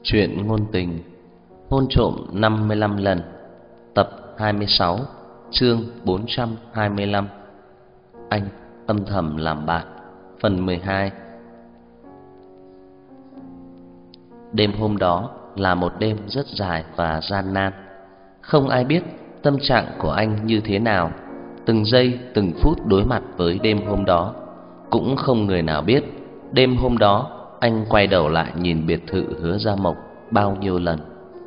Chuyện ngôn tình hôn trộm 55 lần, tập 26, chương 425. Anh âm thầm làm bạn, phần 12. Đêm hôm đó là một đêm rất dài và gian nan. Không ai biết tâm trạng của anh như thế nào, từng giây từng phút đối mặt với đêm hôm đó. Cũng không người nào biết đêm hôm đó anh quay đầu lại nhìn biệt thự Hứa Gia Mộc bao nhiêu lần.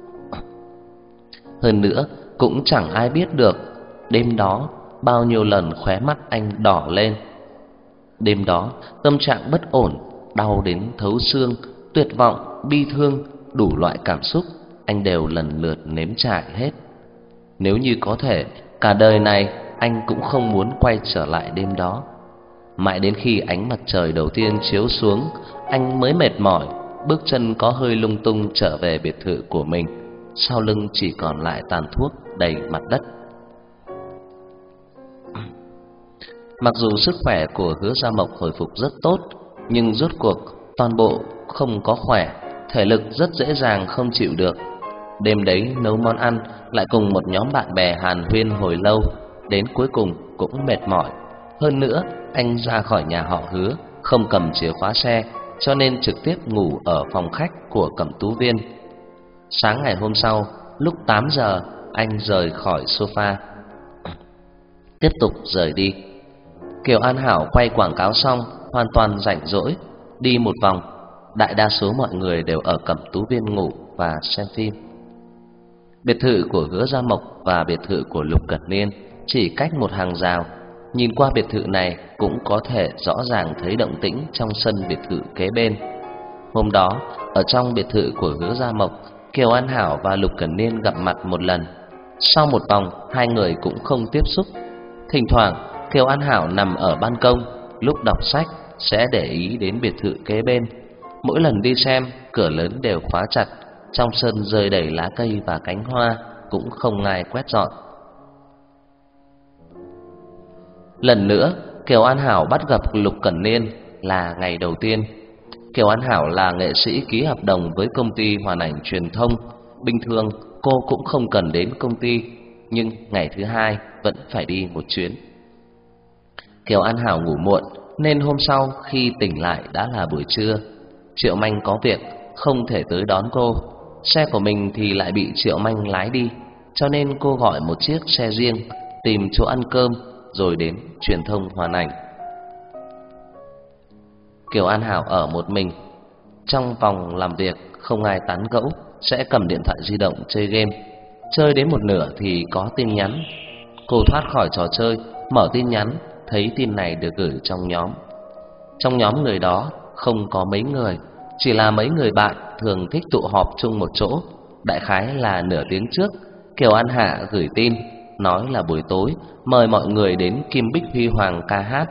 Hơn nữa cũng chẳng ai biết được đêm đó bao nhiêu lần khóe mắt anh đỏ lên. Đêm đó tâm trạng bất ổn, đau đến thấu xương, tuyệt vọng, bi thương, đủ loại cảm xúc anh đều lần lượt nếm trải hết. Nếu như có thể, cả đời này anh cũng không muốn quay trở lại đêm đó. Mãi đến khi ánh mặt trời đầu tiên chiếu xuống, anh mới mệt mỏi, bước chân có hơi lung tung trở về biệt thự của mình. Sau lưng chỉ còn lại tàn thuốc đầy mặt đất. Mặc dù sức khỏe của Hứa Gia Mộc hồi phục rất tốt, nhưng rốt cuộc toàn bộ không có khỏe, thể lực rất dễ dàng không chịu được. Đêm đấy nấu món ăn, lại cùng một nhóm bạn bè hàn huyên hồi lâu, đến cuối cùng cũng mệt mỏi. Hơn nữa, anh ra khỏi nhà họ Hứa không cầm chìa khóa xe, cho nên trực tiếp ngủ ở phòng khách của Cẩm Tú Viên. Sáng ngày hôm sau, lúc 8 giờ, anh rời khỏi sofa, tiếp tục rời đi. Kiều An Hảo quay quảng cáo xong, hoàn toàn rảnh rỗi, đi một vòng. Đại đa số mọi người đều ở Cẩm Tú Viên ngủ và xem phim. Biệt thự của Hứa Gia Mộc và biệt thự của Lục Cẩn Niên chỉ cách một hàng rào. Nhìn qua biệt thự này cũng có thể rõ ràng thấy động tĩnh trong sân biệt thự kế bên. Hôm đó, ở trong biệt thự của Hứa Gia Mộc, Kiều An Hảo và Lục Cẩn Niên gặp mặt một lần. Sau một vòng, hai người cũng không tiếp xúc. Thỉnh thoảng, Kiều An Hảo nằm ở ban công, lúc đọc sách sẽ để ý đến biệt thự kế bên. Mỗi lần đi xem, cửa lớn đều khóa chặt, trong sân rơi đầy lá cây và cánh hoa, cũng không ai quét dọn. Lần nữa, Kiều An Hảo bắt gặp Lục Cẩn Niên là ngày đầu tiên. Kiều An Hảo là nghệ sĩ ký hợp đồng với công ty Hoàn Ảnh Truyền thông. Bình thường cô cũng không cần đến công ty, nhưng ngày thứ hai vẫn phải đi một chuyến. Kiều An Hảo ngủ muộn, nên hôm sau khi tỉnh lại đã là buổi trưa. Triệu Manh có việc, không thể tới đón cô. Xe của mình thì lại bị Triệu Manh lái đi, cho nên cô gọi một chiếc xe riêng, tìm chỗ ăn cơm, rồi đến truyền thông Hoàn Ảnh. Kiều An Hảo ở một mình. Trong phòng làm việc không ai tán gẫu, sẽ cầm điện thoại di động chơi game. Chơi đến một nửa thì có tin nhắn. Cô thoát khỏi trò chơi, mở tin nhắn, thấy tin này được gửi trong nhóm. Trong nhóm người đó không có mấy người, chỉ là mấy người bạn thường thích tụ họp chung một chỗ. Đại khái là nửa tiếng trước, Kiều An Hạ gửi tin, nói là buổi tối mời mọi người đến Kim Bích Huy Hoàng ca hát.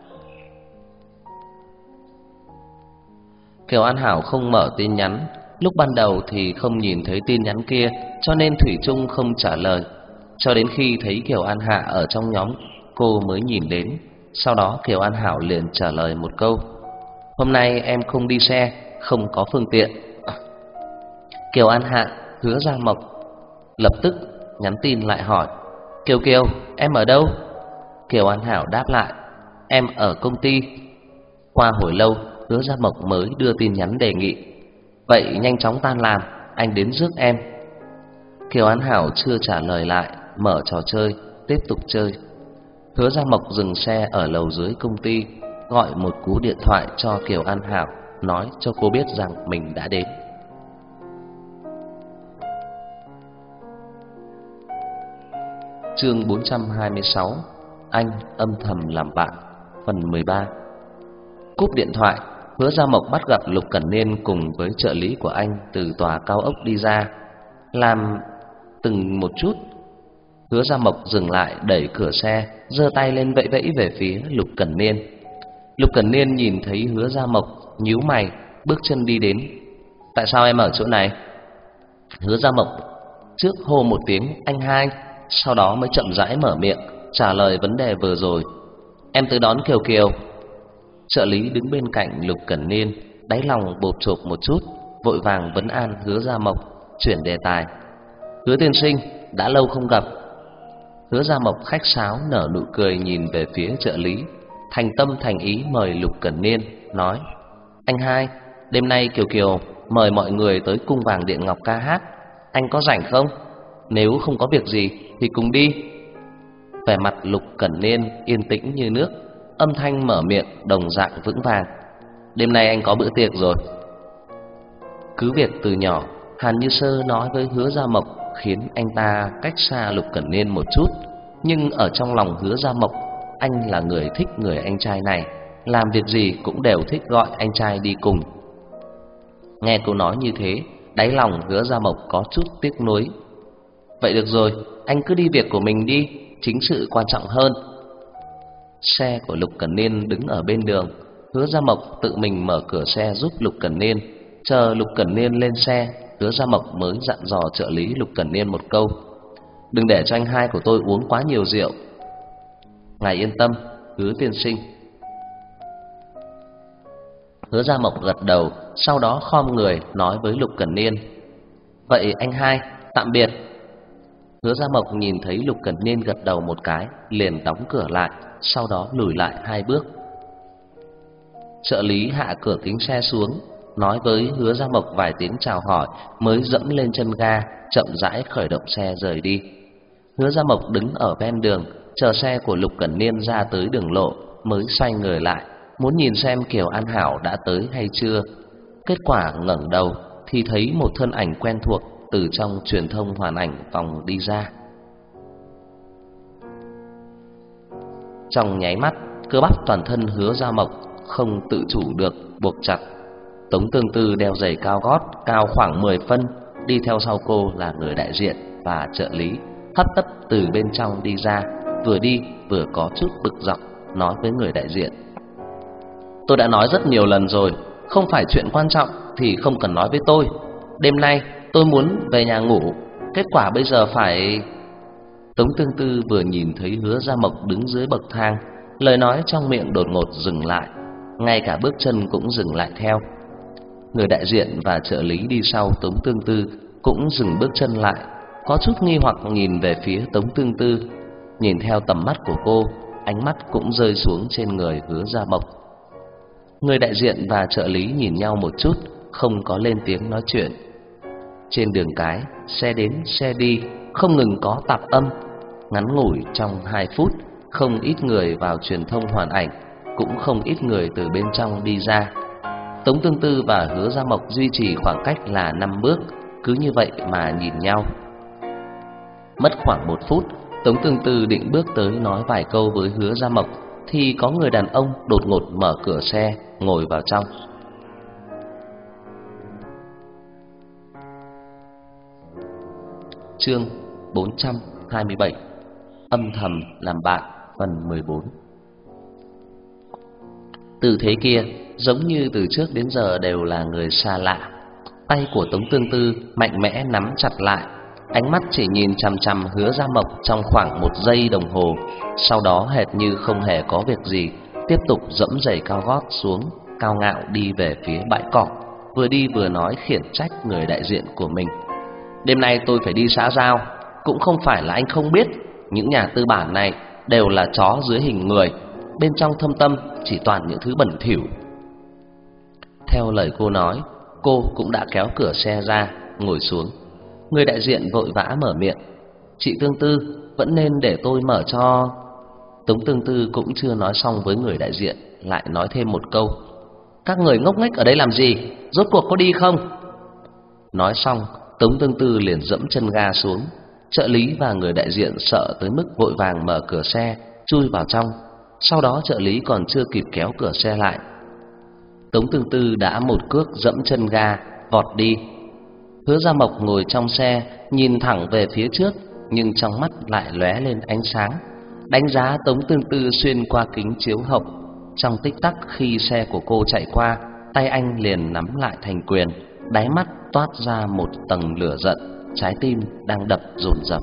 Kiều An Hảo không mở tin nhắn, lúc ban đầu thì không nhìn thấy tin nhắn kia, cho nên thủy chung không trả lời. Cho đến khi thấy Kiều An Hạ ở trong nhóm, cô mới nhìn đến. Sau đó Kiều An Hảo liền trả lời một câu: "Hôm nay em không đi xe, không có phương tiện." Kiều An Hạ, Hứa Gia Mộc lập tức nhắn tin lại hỏi: "Kiều Kiều, em ở đâu?" Kiều An Hảo đáp lại: "Em ở công ty." Qua hồi lâu, Hứa Gia Mộc mới đưa tin nhắn đề nghị: "Vậy nhanh chóng tan làm, anh đến rước em." Kiều An Hảo chưa trả lời lại, mở trò chơi, tiếp tục chơi. Hứa Gia Mộc dừng xe ở lầu dưới công ty, gọi một cú điện thoại cho Kiều An Hảo, nói cho cô biết rằng mình đã đến. Chương 426. Anh âm thầm làm bạn, phần 13. Cúp điện thoại, Hứa Gia Mộc bắt gặp Lục Cẩn Niên cùng với trợ lý của anh từ tòa cao ốc đi ra. Làm từng một chút, Hứa Gia Mộc dừng lại, đẩy cửa xe, giơ tay lên vẫy vẫy về phía Lục Cẩn Niên. Lục Cẩn Niên nhìn thấy Hứa Gia Mộc, nhíu mày, bước chân đi đến. "Tại sao em ở chỗ này?" Hứa Gia Mộc trước hô một tiếng "anh hai", sau đó mới chậm rãi mở miệng trả lời vấn đề vừa rồi. "Em tới đón Kiều Kiều." Trợ lý đứng bên cạnh Lục Cẩn Niên, đáy lòng bộp chộp một chút, vội vàng vấn an Hứa Gia Mộc, chuyển đề tài. Hứa tiên sinh, đã lâu không gặp. Hứa Gia Mộc khách sáo nở nụ cười nhìn về phía trợ lý, thành tâm thành ý mời Lục Cẩn Niên, nói: Anh hai, đêm nay Kiều Kiều mời mọi người tới cung vàng điện ngọc ca hát, anh có rảnh không? Nếu không có việc gì thì cùng đi. Vẻ mặt Lục Cẩn Niên yên tĩnh như nước, âm thanh mở miệng đồng dạng vững vàng: Đêm nay anh có bữa tiệc rồi. Cứ việc từ nhỏ Hàn Như Sơ nói với Hứa Gia Mộc khiến anh ta cách xa Lục Cẩn Niên một chút, nhưng ở trong lòng Hứa Gia Mộc, anh là người thích người anh trai này, làm việc gì cũng đều thích gọi anh trai đi cùng. Nghe câu nói như thế, đáy lòng Hứa Gia Mộc có chút tiếc nuối. Vậy được rồi, anh cứ đi việc của mình đi, chính sự quan trọng hơn. Xe của Lục Cẩn Niên đứng ở bên đường, Hứa Gia Mộc tự mình mở cửa xe giúp Lục Cẩn Niên. Chờ Lục Cẩn Niên lên xe, Hứa Gia Mộc mới dặn dò trợ lý Lục Cẩn Niên một câu: Đừng để cho anh hai của tôi uống quá nhiều rượu. Ngài yên tâm, Hứa tiên sinh. Hứa Gia Mộc gật đầu, sau đó khom người nói với Lục Cẩn Niên: Vậy anh hai, tạm biệt. Hứa Gia Mộc nhìn thấy Lục Cẩn Niên gật đầu một cái, liền đóng cửa lại, sau đó lùi lại 2 bước. Trợ lý hạ cửa kính xe xuống, nói với Hứa Gia Mộc vài tiếng chào hỏi, mới dẫm lên chân ga, chậm rãi khởi động xe rời đi. Hứa Gia Mộc đứng ở ven đường, chờ xe của Lục Cẩn Niên ra tới đường lộ, mới xoay người lại, muốn nhìn xem Kiều An Hảo đã tới hay chưa. Kết quả ngẩng đầu thì thấy một thân ảnh quen thuộc từ trong truyền thông hoàn ảnh vòng đi ra. Trong nháy mắt, cơ bắp toàn thân Hứa Gia Mộc không tự chủ được buộc chặt. Tống Tương Tư đeo giày cao gót cao khoảng 10 phân, đi theo sau cô là người đại diện và trợ lý, hấp tấp từ bên trong đi ra, vừa đi vừa có chút bực dọc, nói với người đại diện: Tôi đã nói rất nhiều lần rồi, không phải chuyện quan trọng thì không cần nói với tôi. Đêm nay tôi muốn về nhà ngủ, kết quả bây giờ phải... Tống Tương Tư vừa nhìn thấy Hứa Gia Mộc đứng dưới bậc thang, lời nói trong miệng đột ngột dừng lại, ngay cả bước chân cũng dừng lại theo. Người đại diện và trợ lý đi sau Tống Tương Tư cũng dừng bước chân lại, có chút nghi hoặc nhìn về phía Tống Tương Tư. Nhìn theo tầm mắt của cô, ánh mắt cũng rơi xuống trên người Hứa Gia Mộc. Người đại diện và trợ lý nhìn nhau một chút, không có lên tiếng nói chuyện. Trên đường cái, xe đến xe đi, không ngừng có tạp âm. Ngắn ngủi trong 2 phút, không ít người vào truyền thông hoàn ảnh, cũng không ít người từ bên trong đi ra. Tống Tương Tư và Hứa Gia Mộc duy trì khoảng cách là 5 bước, cứ như vậy mà nhìn nhau. Mất khoảng 1 phút, Tống Tương Tư định bước tới nói vài câu với Hứa Gia Mộc, thì có người đàn ông đột ngột mở cửa xe, ngồi vào trong. Chương 427: Âm thầm làm bạn, phần 14. Tư thế kia giống như từ trước đến giờ đều là người xa lạ. Tay của Tống Tương Tư mạnh mẽ nắm chặt lại, ánh mắt chỉ nhìn chằm chằm Hứa Gia Mộc trong khoảng 1 giây đồng hồ, sau đó hệt như không hề có việc gì, tiếp tục dẫm giày cao gót xuống, cao ngạo đi về phía bãi cỏ, vừa đi vừa nói khiển trách người đại diện của mình. Đêm nay tôi phải đi xã giao, cũng không phải là anh không biết, những nhà tư bản này đều là chó dưới hình người, bên trong thâm tâm chỉ toàn những thứ bẩn thỉu. Theo lời cô nói, cô cũng đã kéo cửa xe ra, ngồi xuống. Người đại diện vội vã mở miệng: Chị Tương Tư, vẫn nên để tôi mở cho... Tống Tương Tư cũng chưa nói xong với người đại diện, lại nói thêm một câu: Các người ngốc nghếch ở đây làm gì, rốt cuộc có đi không? Nói xong, Tống Tương Tư liền dẫm chân ga xuống. Trợ lý và người đại diện sợ tới mức vội vàng mở cửa xe, chui vào trong. Sau đó trợ lý còn chưa kịp kéo cửa xe lại, Tống Tương Tư đã một cước dẫm chân ga, vọt đi. Hứa Gia Mộc ngồi trong xe, nhìn thẳng về phía trước, nhưng trong mắt lại lóe lên ánh sáng, đánh giá Tống Tương Tư xuyên qua kính chiếu hậu. Trong tích tắc khi xe của cô chạy qua, tay anh liền nắm lại thành quyền, đáy mắt toát ra một tầng lửa giận, trái tim đang đập dồn dập.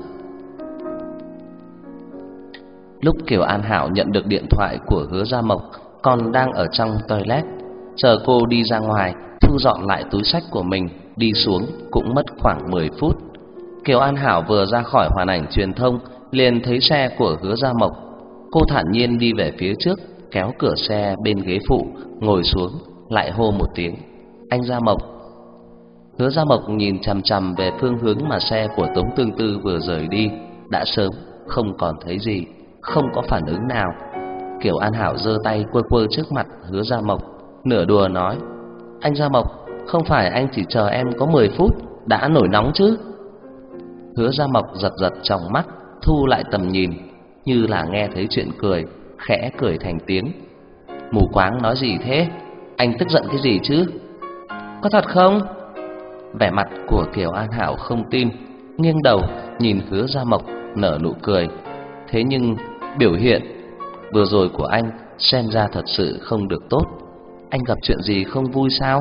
Lúc Kiều An Hảo nhận được điện thoại của Hứa Gia Mộc, còn đang ở trong toilet. Chờ cô đi ra ngoài thu dọn lại túi xách của mình, đi xuống cũng mất khoảng 10 phút. Kiều An Hảo vừa ra khỏi Hoàn Ảnh Truyền thông liền thấy xe của Hứa Gia Mộc. Cô thản nhiên đi về phía trước, kéo cửa xe bên ghế phụ, ngồi xuống, lại hô một tiếng: "Anh Gia Mộc." Hứa Gia Mộc nhìn chằm chằm về phương hướng mà xe của Tống Tương Tư vừa rời đi, đã sớm không còn thấy gì, không có phản ứng nào. Kiều An Hảo giơ tay quơ quơ trước mặt Hứa Gia Mộc, nửa đùa nói: "Anh Gia Mộc, không phải anh chỉ chờ em có 10 phút đã nổi nóng chứ?" Hứa Gia Mộc giật giật tròng mắt, thu lại tầm nhìn, như là nghe thấy chuyện cười, khẽ cười thành tiếng: "Mù quáng nói gì thế? Anh tức giận cái gì chứ?" "Có thật không?" Vẻ mặt của Kiều An Hảo không tin, nghiêng đầu nhìn Hứa Gia Mộc nở nụ cười. Thế nhưng biểu hiện vừa rồi của anh xem ra thật sự không được tốt. Anh gặp chuyện gì không vui sao?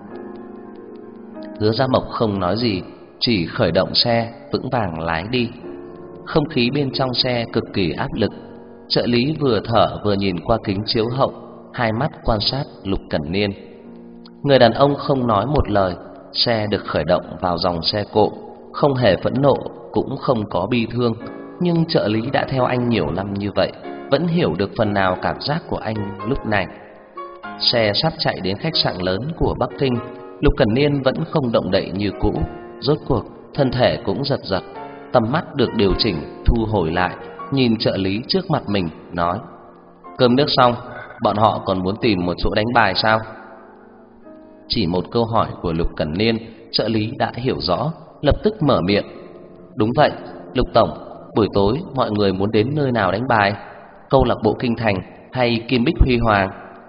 Hứa Gia Mộc không nói gì, chỉ khởi động xe vững vàng lái đi. Không khí bên trong xe cực kỳ áp lực. Trợ lý vừa thở vừa nhìn qua kính chiếu hậu, hai mắt quan sát Lục Cẩn Niên. Người đàn ông không nói một lời. Xe được khởi động vào dòng xe cộ, không hề phẫn nộ, cũng không có bi thương. Nhưng trợ lý đã theo anh nhiều năm như vậy, vẫn hiểu được phần nào cảm giác của anh lúc này. Xe sắp chạy đến khách sạn lớn của Bắc Kinh. Lục Cẩn Niên vẫn không động đậy như cũ. Rốt cuộc thân thể cũng giật giật, tầm mắt được điều chỉnh thu hồi lại, nhìn trợ lý trước mặt mình nói: "Cơm nước xong, bọn họ còn muốn tìm một chỗ đánh bài sao?" Chỉ một câu hỏi của Lục Cẩn Niên, trợ lý đã hiểu rõ, lập tức mở miệng: "Đúng vậy, Lục tổng, buổi tối mọi người muốn đến nơi nào đánh bài? Câu lạc bộ Kinh Thành hay Kim Bích Huy Hoàng?"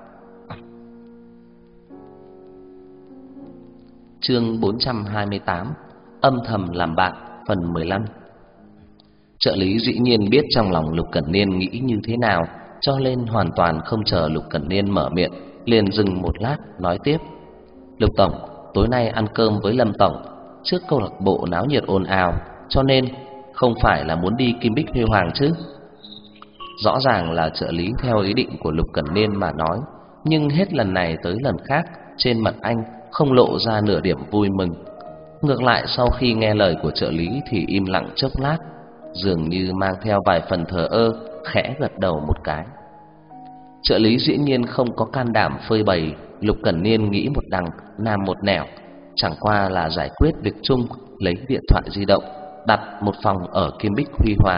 Chương 428: Âm thầm làm bạn, phần 15. Trợ lý dĩ nhiên biết trong lòng Lục Cẩn Niên nghĩ như thế nào, cho nên hoàn toàn không chờ Lục Cẩn Niên mở miệng, liền dừng một lát nói tiếp: "Lục tổng, tối nay ăn cơm với Lâm tổng, trước câu lạc bộ náo nhiệt ồn ào, cho nên không phải là muốn đi Kim Bích Huy Hoàng chứ?" Rõ ràng là trợ lý theo ý định của Lục Cẩn Niên mà nói, nhưng hết lần này tới lần khác, trên mặt anh không lộ ra nửa điểm vui mừng. Ngược lại sau khi nghe lời của trợ lý thì im lặng chốc lát, dường như mang theo vài phần thờ ơ, khẽ gật đầu một cái. Trợ lý dĩ nhiên không có can đảm phơi bày Lục Cẩn Niên nghĩ một đằng làm một nẻo, chẳng qua là giải quyết việc chung, lấy điện thoại di động đặt một phòng ở Kim Bích Huy Hoàng.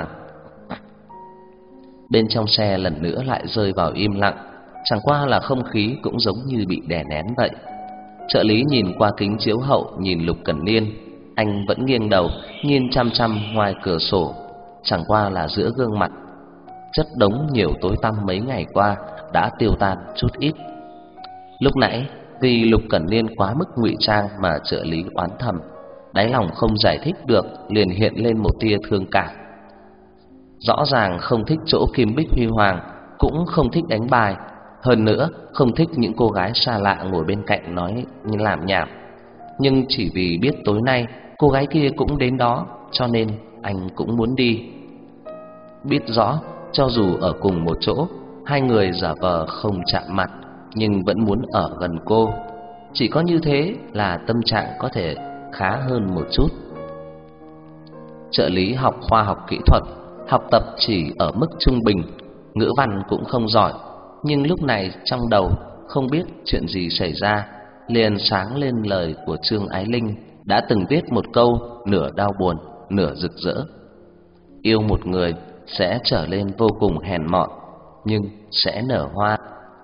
Bên trong xe lần nữa lại rơi vào im lặng, chẳng qua là không khí cũng giống như bị đè nén vậy. Trợ lý nhìn qua kính chiếu hậu nhìn Lục Cẩn Niên, anh vẫn nghiêng đầu nhìn chăm chăm ngoài cửa sổ, chẳng qua là giữa gương mặt chất đống nhiều tối tăm mấy ngày qua đã tiêu tan chút ít. Lúc nãy vì Lục Cẩn Niên quá mức ngụy trang mà trợ lý oán thầm, đáy lòng không giải thích được liền hiện lên một tia thương cảm. Rõ ràng không thích chỗ Kim Bích Huy Hoàng, cũng không thích đánh bài, hơn nữa không thích những cô gái xa lạ ngồi bên cạnh nói như làm nhảm. Nhưng chỉ vì biết tối nay cô gái kia cũng đến đó, cho nên anh cũng muốn đi. Biết rõ cho dù ở cùng một chỗ, hai người giả vờ không chạm mặt, nhưng vẫn muốn ở gần cô. Chỉ có như thế là tâm trạng có thể khá hơn một chút. Trợ lý học khoa học kỹ thuật, học tập chỉ ở mức trung bình, ngữ văn cũng không giỏi, nhưng lúc này trong đầu không biết chuyện gì xảy ra, liền sáng lên lời của Trương Ái Linh đã từng viết một câu nửa đau buồn, nửa rực rỡ: yêu một người sẽ trở lên vô cùng hèn mọn, nhưng sẽ nở hoa.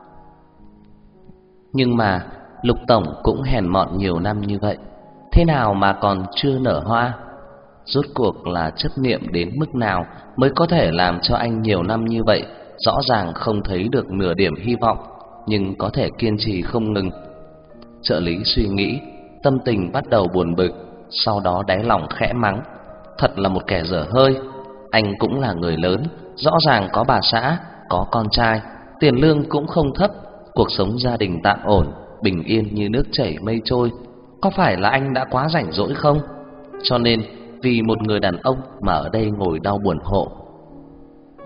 Nhưng mà Lục tổng cũng hèn mọn nhiều năm như vậy, thế nào mà còn chưa nở hoa? Rốt cuộc là chấp niệm đến mức nào mới có thể làm cho anh nhiều năm như vậy rõ ràng không thấy được nửa điểm hy vọng, nhưng có thể kiên trì không ngừng? Trợ lý suy nghĩ, tâm tình bắt đầu buồn bực, sau đó đáy lòng khẽ mắng: thật là một kẻ dở hơi. Anh cũng là người lớn, rõ ràng có bà xã, có con trai, tiền lương cũng không thấp, cuộc sống gia đình tạm ổn, bình yên như nước chảy mây trôi. Có phải là anh đã quá rảnh rỗi không? Cho nên vì một người đàn ông mà ở đây ngồi đau buồn hộ.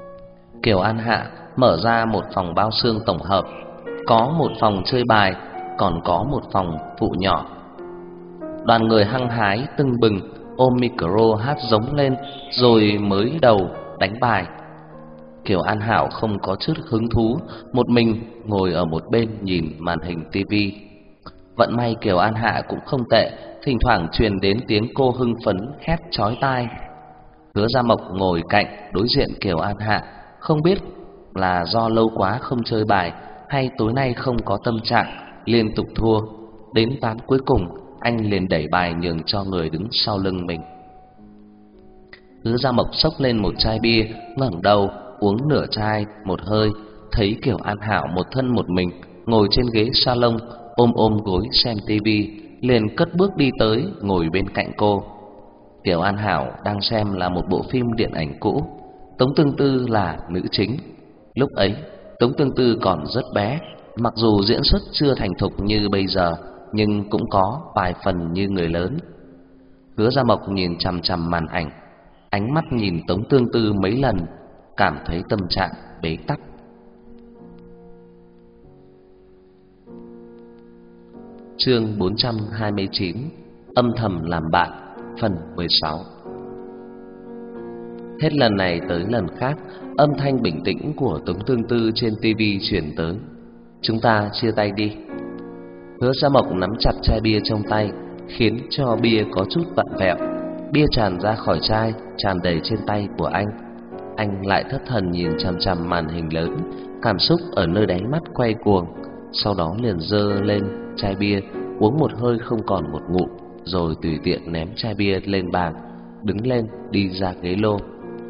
Kiều An Hạ mở ra một phòng bao xương tổng hợp, có một phòng chơi bài, còn có một phòng phụ nhỏ. Đoàn người hăng hái tưng bừng ôm micro hát giống lên rồi mới đầu đánh bài. Kiều An Hảo không có chút hứng thú, một mình ngồi ở một bên nhìn màn hình tivi. Vận may Kiều An Hạ cũng không tệ, thỉnh thoảng truyền đến tiếng cô hưng phấn hét chói tai. Hứa Gia Mộc ngồi cạnh đối diện Kiều An Hạ, không biết là do lâu quá không chơi bài hay tối nay không có tâm trạng, liên tục thua. Đến ván cuối cùng, anh liền đẩy bài nhường cho người đứng sau lưng mình. Hứa Gia Mộc xốc lên một chai bia, ngẩng đầu uống nửa chai một hơi, thấy Kiều An Hảo một thân một mình ngồi trên ghế salon ôm gối xem tivi, liền cất bước đi tới ngồi bên cạnh cô. Kiều An Hảo đang xem là một bộ phim điện ảnh cũ, Tống Tương Tư là nữ chính. Lúc ấy Tống Tương Tư còn rất bé, mặc dù diễn xuất chưa thành thục như bây giờ nhưng cũng có vài phần như người lớn. Hứa Gia Mộc nhìn chằm chằm màn ảnh, ánh mắt nhìn Tống Tương Tư mấy lần, cảm thấy tâm trạng bế tắc. Chương 429: Âm thầm làm bạn, phần 16. Hết lần này tới lần khác, âm thanh bình tĩnh của Tống Tương Tư trên tivi truyền tới. Chúng ta chia tay đi. Hứa Gia Mộc nắm chặt chai bia trong tay, khiến cho bia có chút vặn vẹo. Bia tràn ra khỏi chai, tràn đầy trên tay của anh. Anh lại thất thần nhìn chằm chằm màn hình lớn, cảm xúc ở nơi đáy mắt quay cuồng. Sau đó liền giơ lên chai bia, uống một hơi không còn một ngụm, rồi tùy tiện ném chai bia lên bàn, đứng lên đi ra ghế lô.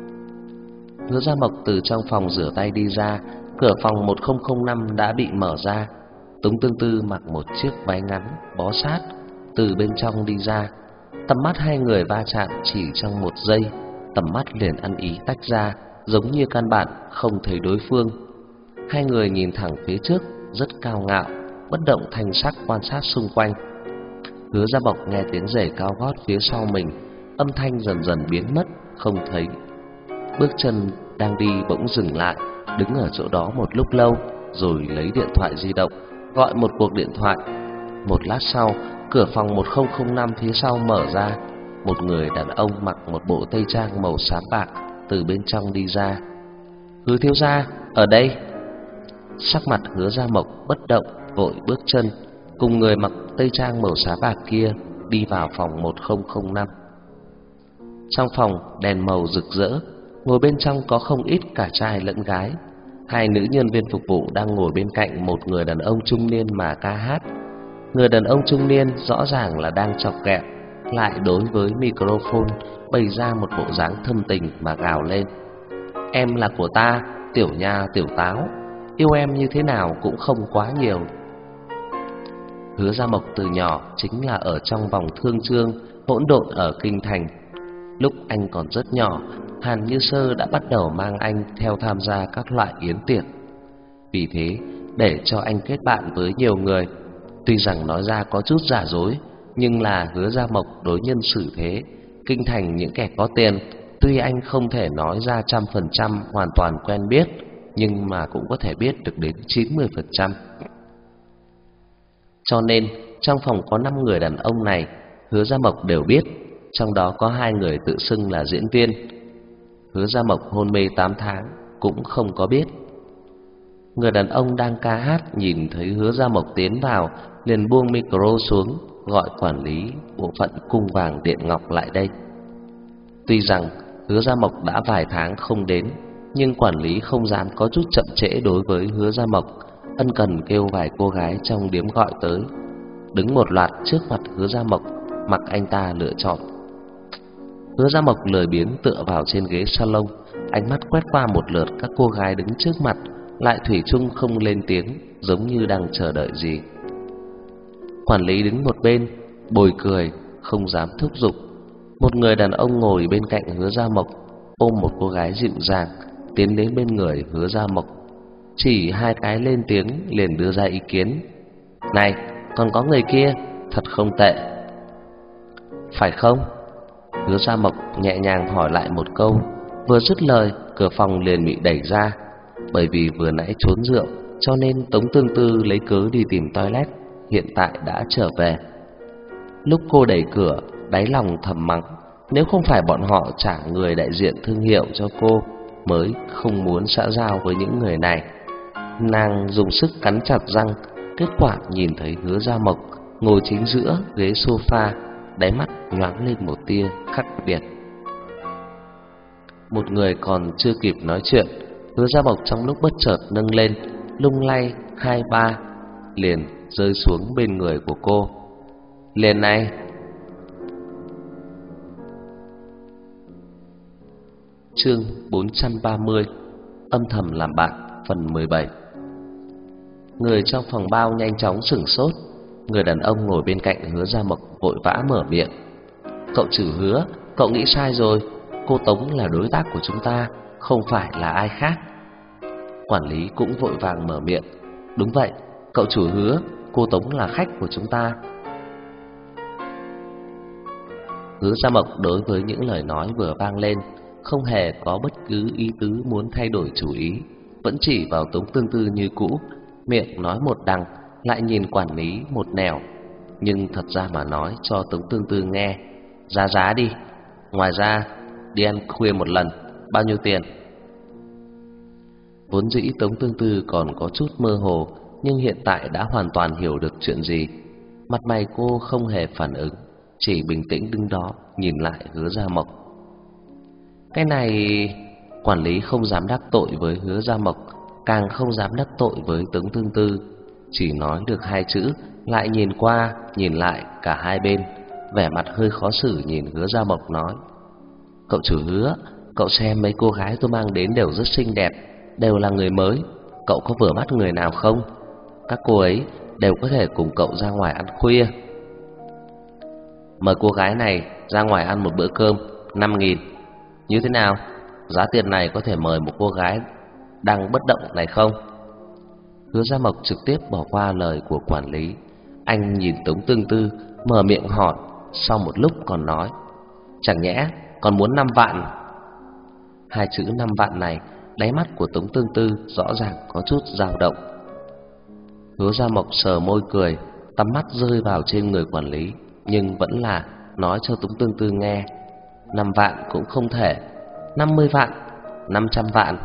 Hứa Gia Mộc từ trong phòng rửa tay đi ra, cửa phòng 1005 đã bị mở ra. Tống Tương Tư mặc một chiếc váy ngắn bó sát, từ bên trong đi ra. Tầm mắt hai người va chạm chỉ trong một giây, tầm mắt liền ăn ý tách ra, giống như căn bản không thấy đối phương. Hai người nhìn thẳng phía trước, rất cao ngạo, bất động thanh sắc quan sát xung quanh. Hứa Gia Mộc nghe tiếng giày cao gót phía sau mình, âm thanh dần dần biến mất, không thấy. Bước chân đang đi bỗng dừng lại, đứng ở chỗ đó một lúc lâu, rồi lấy điện thoại di động, gọi một cuộc điện thoại. Một lát sau, cửa phòng 1005 phía sau mở ra, một người đàn ông mặc một bộ tây trang màu xám bạc từ bên trong đi ra. Hứa thiếu gia, ở đây. Sắc mặt Hứa Gia Mộc bất động, vội bước chân cùng người mặc tây trang màu xám bạc kia đi vào phòng 1005. Trong phòng đèn màu rực rỡ, ngồi bên trong có không ít cả trai lẫn gái. Hai nữ nhân viên phục vụ đang ngồi bên cạnh một người đàn ông trung niên mà ca hát. Người đàn ông trung niên rõ ràng là đang chọc ghẹo, lại đối với microphone bày ra một bộ dáng thâm tình mà gào lên: Em là của ta, tiểu nha tiểu táo, yêu em như thế nào cũng không quá nhiều. Hứa Gia Mộc từ nhỏ chính là ở trong vòng thương chương hỗn độn ở kinh thành. Lúc anh còn rất nhỏ, Hàn Như Sơ đã bắt đầu mang anh theo tham gia các loại yến tiệc. Vì thế, để cho anh kết bạn với nhiều người, tuy rằng nói ra có chút giả dối, nhưng là Hứa Gia Mộc đối nhân xử thế, kinh thành những kẻ có tiền, tuy anh không thể nói ra 100% hoàn toàn quen biết, nhưng mà cũng có thể biết được đến 90%. Cho nên, trong phòng có 5 người đàn ông này, Hứa Gia Mộc đều biết, trong đó có 2 người tự xưng là diễn viên. Hứa Gia Mộc hôn mê 8 tháng cũng không có biết. Người đàn ông đang ca hát nhìn thấy Hứa Gia Mộc tiến vào, liền buông micro xuống, gọi quản lý bộ phận cung vàng điện ngọc lại đây. Tuy rằng Hứa Gia Mộc đã vài tháng không đến, nhưng quản lý không dám có chút chậm trễ đối với Hứa Gia Mộc, ân cần kêu vài cô gái trong điếm gọi tới, đứng một loạt trước mặt Hứa Gia Mộc, mặc anh ta lựa chọn. Hứa Gia Mộc lười biếng tựa vào trên ghế salon, ánh mắt quét qua một lượt các cô gái đứng trước mặt, lại thủy chung không lên tiếng, giống như đang chờ đợi gì. Quản lý đứng một bên, bồi cười, không dám thúc giục. Một người đàn ông ngồi bên cạnh Hứa Gia Mộc, ôm một cô gái dịu dàng, tiến đến bên người Hứa Gia Mộc, chỉ 2 cái lên tiếng liền đưa ra ý kiến: Này, còn có người kia, thật không tệ. Phải không? Hứa Gia Mộc nhẹ nhàng hỏi lại một câu. Vừa dứt lời, cửa phòng liền bị đẩy ra. Bởi vì vừa nãy trốn rượu, cho nên Tống Tương Tư lấy cớ đi tìm toilet. hiện tại đã trở về. Lúc cô đẩy cửa, đáy lòng thầm mắng, nếu không phải bọn họ trả người đại diện thương hiệu cho cô, mới không muốn xã giao với những người này. Nàng dùng sức cắn chặt răng, kết quả nhìn thấy Hứa Gia Mộc ngồi chính giữa ghế sofa, đáy mắt nhoáng lên một tia khắc biệt. Một người còn chưa kịp nói chuyện, Hứa Gia Mộc trong lúc bất chợt nâng lên, lung lay 2-3, liền rơi xuống bên người của cô. Liền này. Chương 430, âm thầm làm bạn, phần 17. Người trong phòng bao nhanh chóng sửng sốt. Người đàn ông ngồi bên cạnh Hứa Gia Mộc vội vã mở miệng. Cậu Trử Hứa, cậu nghĩ sai rồi. Cô Tống là đối tác của chúng ta, không phải là ai khác. Quản lý cũng vội vàng mở miệng. Đúng vậy, cậu Chủ Hứa, cô Tống là khách của chúng ta. Hứa Gia Mộc đối với những lời nói vừa vang lên không hề có bất cứ ý tứ muốn thay đổi chủ ý, vẫn chỉ vào Tống Tương Tư như cũ, miệng nói một đằng, lại nhìn quản lý một nẻo. Nhưng thật ra mà nói cho Tống Tương Tư nghe, giá giá đi. Ngoài ra, đi ăn khuya một lần, bao nhiêu tiền? Vốn dĩ Tống Tương Tư còn có chút mơ hồ, nhưng hiện tại đã hoàn toàn hiểu được chuyện gì. Mặt mày cô không hề phản ứng, chỉ bình tĩnh đứng đó nhìn lại Hứa Gia Mộc. Cái này, quản lý không dám đắc tội với Hứa Gia Mộc, càng không dám đắc tội với Tống Tương Tư, chỉ nói được hai chữ, lại nhìn qua nhìn lại cả hai bên, vẻ mặt hơi khó xử nhìn Hứa Gia Mộc nói: Cậu Chủ Hứa, cậu xem mấy cô gái tôi mang đến đều rất xinh đẹp, đều là người mới, cậu có vừa mắt người nào không? Các cô ấy đều có thể cùng cậu ra ngoài ăn khuya. Mời cô gái này ra ngoài ăn một bữa cơm 5.000. Như thế nào? Giá tiền này có thể mời một cô gái đang bất động này không? Hứa Gia Mộc trực tiếp bỏ qua lời của quản lý. Anh nhìn Tống Tương Tư, mở miệng hỏi, sau một lúc còn nói: Chẳng nhẽ còn muốn 5 vạn? Hai chữ 5 vạn này, đáy mắt của Tống Tương Tư rõ ràng có chút dao động. Hứa Gia Mộc sờ môi cười, tầm mắt rơi vào trên người quản lý, nhưng vẫn là nói cho Tống Tương Tư nghe: 5 vạn cũng không thể, 50 vạn, 500 vạn.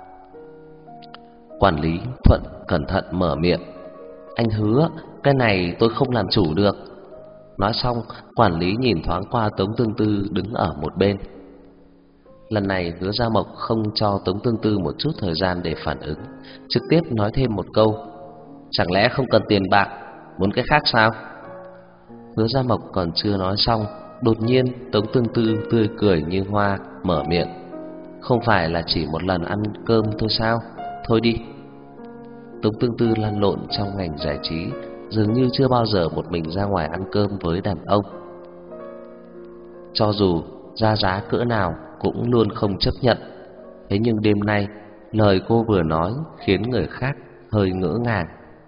Quản lý Thuận cẩn thận mở miệng: Anh Hứa, cái này tôi không làm chủ được. Nói xong, quản lý nhìn thoáng qua Tống Tương Tư đứng ở một bên. Lần này Hứa Gia Mộc không cho Tống Tương Tư một chút thời gian để phản ứng, trực tiếp nói thêm một câu: Chẳng lẽ không cần tiền bạc, muốn cái khác sao? Hứa Gia Mộc còn chưa nói xong, đột nhiên Tống Tương Tư tươi cười như hoa mở miệng: Không phải là chỉ một lần ăn cơm thôi sao? Thôi đi. Tống Tương Tư lăn lộn trong ngành giải trí, dường như chưa bao giờ một mình ra ngoài ăn cơm với đàn ông. Cho dù ra giá cỡ nào cũng luôn không chấp nhận. Thế nhưng đêm nay, lời cô vừa nói khiến người khác hơi ngỡ ngàng.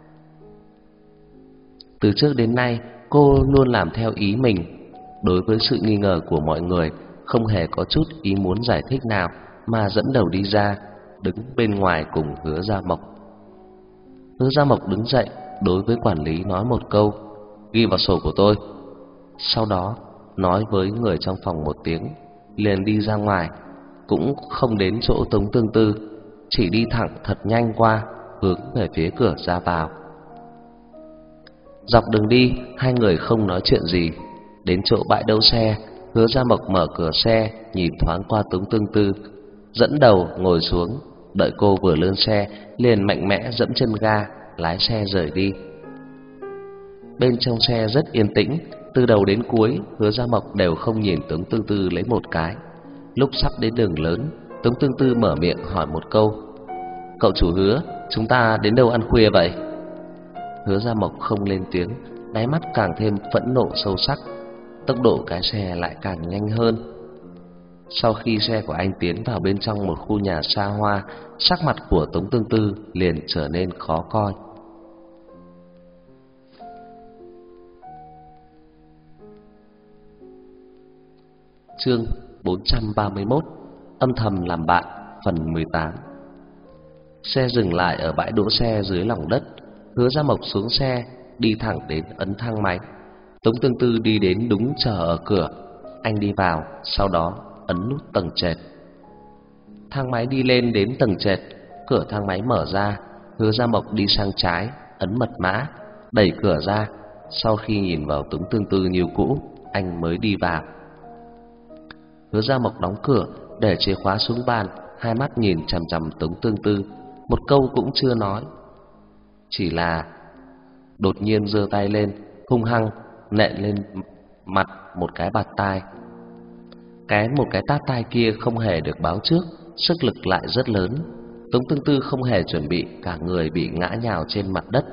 Từ trước đến nay, cô luôn làm theo ý mình. Đối với sự nghi ngờ của mọi người, không hề có chút ý muốn giải thích nào, mà dẫn đầu đi ra, đứng bên ngoài cùng Hứa Gia Mộc. Hứa Gia Mộc đứng dậy, đối với quản lý nói một câu: Ghi vào sổ của tôi. Sau đó nói với người trong phòng một tiếng, liền đi ra ngoài, cũng không đến chỗ Tống Tương Tư, chỉ đi thẳng thật nhanh qua, hướng về phía cửa ra vào. Dọc đường đi, hai người không nói chuyện gì. Đến chỗ bãi đậu xe, Hứa Gia Mộc mở cửa xe, nhìn thoáng qua Tống Tương Tư, dẫn đầu ngồi xuống, đợi cô vừa lên xe, liền mạnh mẽ dẫm chân ga, lái xe rời đi. Bên trong xe rất yên tĩnh, từ đầu đến cuối, Hứa Gia Mộc đều không nhìn Tống Tương Tư lấy một cái. Lúc sắp đến đường lớn, Tống Tương Tư mở miệng hỏi một câu: Cậu Chủ Hứa, chúng ta đến đâu ăn khuya vậy? Hứa Gia Mộc không lên tiếng, đáy mắt càng thêm phẫn nộ sâu sắc, tốc độ cái xe lại càng nhanh hơn. Sau khi xe của anh tiến vào bên trong một khu nhà xa hoa, sắc mặt của Tống Tương Tư liền trở nên khó coi. Chương 431, âm thầm làm bạn, phần 18. Xe dừng lại ở bãi đỗ xe dưới lòng đất. Hứa Gia Mộc xuống xe, đi thẳng đến ấn thang máy. Tống Tương Tư đi đến đúng chờ ở cửa. Anh đi vào, sau đó ấn nút tầng trệt. Thang máy đi lên đến tầng trệt, cửa thang máy mở ra. Hứa Gia Mộc đi sang trái, ấn mật mã, đẩy cửa ra. Sau khi nhìn vào Tống Tương Tư như cũ, anh mới đi vào. Hứa Gia Mộc đóng cửa, để chìa khóa xuống bàn, hai mắt nhìn chằm chằm Tống Tương Tư, một câu cũng chưa nói. Chỉ là đột nhiên giơ tay lên, hung hăng nện lên mặt một cái bạt tai. Một cái tát tai kia không hề được báo trước, sức lực lại rất lớn. Tống Tương Tư không hề chuẩn bị, cả người bị ngã nhào trên mặt đất.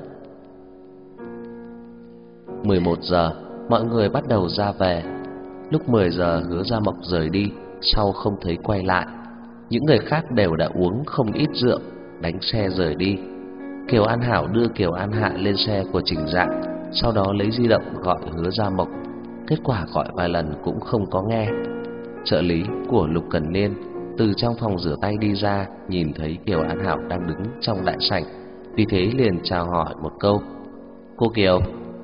11 giờ, mọi người bắt đầu ra về. Lúc 10 giờ Hứa Gia Mộc rời đi, sau không thấy quay lại. Những người khác đều đã uống không ít rượu, đánh xe rời đi. Kiều An Hảo đưa Kiều An Hạ lên xe của Trình Dạng, sau đó lấy di động gọi Hứa Gia Mộc. Kết quả gọi vài lần cũng không có nghe. Trợ lý của Lục Cẩn Niên từ trong phòng rửa tay đi ra, nhìn thấy Kiều An Hảo đang đứng trong đại sảnh, vì thế liền chào hỏi một câu: "Cô Kiều."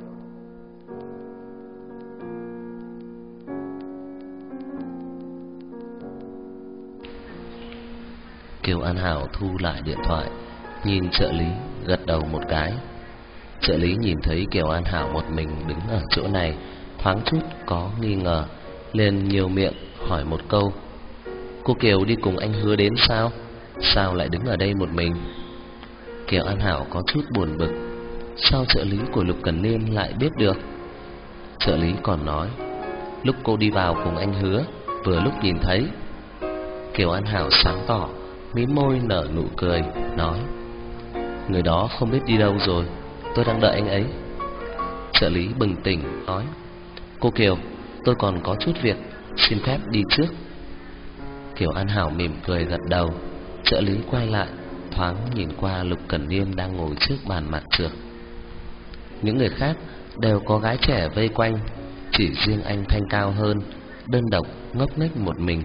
Kiều An Hảo thu lại điện thoại, nhìn trợ lý gật đầu một cái. Trợ lý nhìn thấy Kiều An Hảo một mình đứng ở chỗ này, thoáng chút có nghi ngờ, liền nhiều miệng hỏi một câu: "Cô Kiều đi cùng anh Hứa đến sao? Sao lại đứng ở đây một mình?" Kiều An Hảo có chút buồn bực, sao trợ lý của Lục Cẩn Niên lại biết được? Trợ lý còn nói, lúc cô đi vào cùng anh Hứa, vừa lúc nhìn thấy. Kiều An Hảo sáng tỏ, mím môi nở nụ cười, nói: "Người đó không biết đi đâu rồi, tôi đang đợi anh ấy." Trợ lý bừng tỉnh nói: "Cô Kiều, tôi còn có chút việc, xin phép đi trước." Kiều An Hảo mỉm cười gật đầu. Trợ lý quay lại, thoáng nhìn qua Lục Cẩn Niên đang ngồi trước bàn mặt trược. Những người khác đều có gái trẻ vây quanh, chỉ riêng anh thanh cao hơn, đơn độc ngốc nghếch một mình.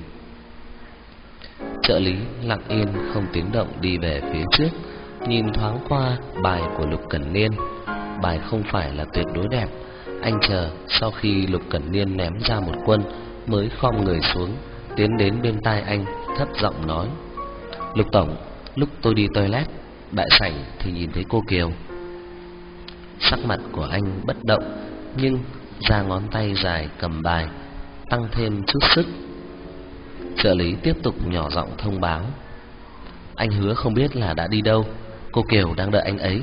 Trợ lý lặng yên không tiếng động đi về phía trước, nhìn thoáng qua bài của Lục Cẩn Niên. Bài không phải là tuyệt đối đẹp. Anh chờ sau khi Lục Cẩn Niên ném ra một quân mới khom người xuống, tiến đến bên tai anh, thấp giọng nói: "Lục tổng, lúc tôi đi toilet đại sảnh thì nhìn thấy cô Kiều." Sắc mặt của anh bất động, nhưng ra ngón tay dài cầm bài, tăng thêm chút sức. Trợ lý tiếp tục nhỏ giọng thông báo: "Anh Hứa không biết là đã đi đâu, cô Kiều đang đợi anh ấy."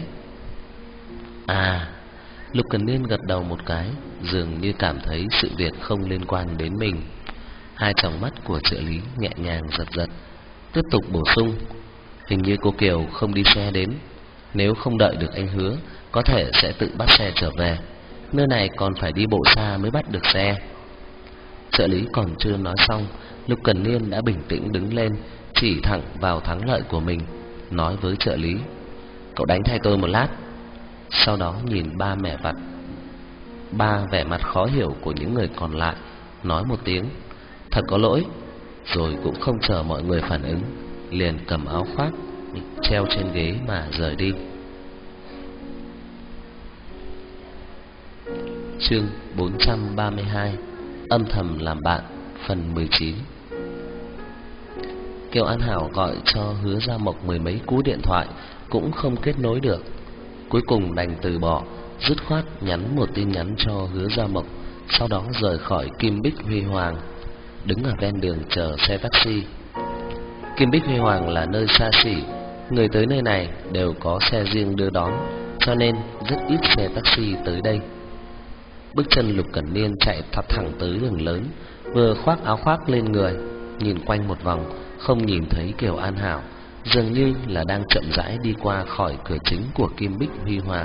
À, Lục Cẩn Niên gật đầu một cái, dường như cảm thấy sự việc không liên quan đến mình. Hai tròng mắt của trợ lý nhẹ nhàng giật giật, tiếp tục bổ sung: "Hình như cô Kiều không đi xe đến, nếu không đợi được anh Hứa, có thể sẽ tự bắt xe trở về. Nơi này còn phải đi bộ xa mới bắt được xe." Trợ lý còn chưa nói xong, Lục Cẩn Niên đã bình tĩnh đứng lên, chỉ thẳng vào thắng lợi của mình, nói với trợ lý: "Cậu đánh thay tôi một lát." Sau đó nhìn ba vẻ mặt khó hiểu của những người còn lại, nói một tiếng: "Thật có lỗi." Rồi cũng không chờ mọi người phản ứng, liền cầm áo khoác treo trên ghế mà rời đi. Chương 432: Âm thầm làm bạn, phần 19. Kiều An Hảo gọi cho Hứa Gia Mộc mười mấy cú điện thoại cũng không kết nối được. Cuối cùng đành từ bỏ, dứt khoát nhắn một tin nhắn cho Hứa Gia Mộc, sau đó rời khỏi Kim Bích Huy Hoàng, đứng ở ven đường chờ xe taxi. Kim Bích Huy Hoàng là nơi xa xỉ, người tới nơi này đều có xe riêng đưa đón, cho nên rất ít xe taxi tới đây. Bước chân Lục Cẩn Niên chạy thật thẳng tới đường lớn, vừa khoác áo khoác lên người, nhìn quanh một vòng không nhìn thấy Kiều An Hảo, dường như là đang chậm rãi đi qua khỏi cửa chính của Kim Bích Huy Hoàng.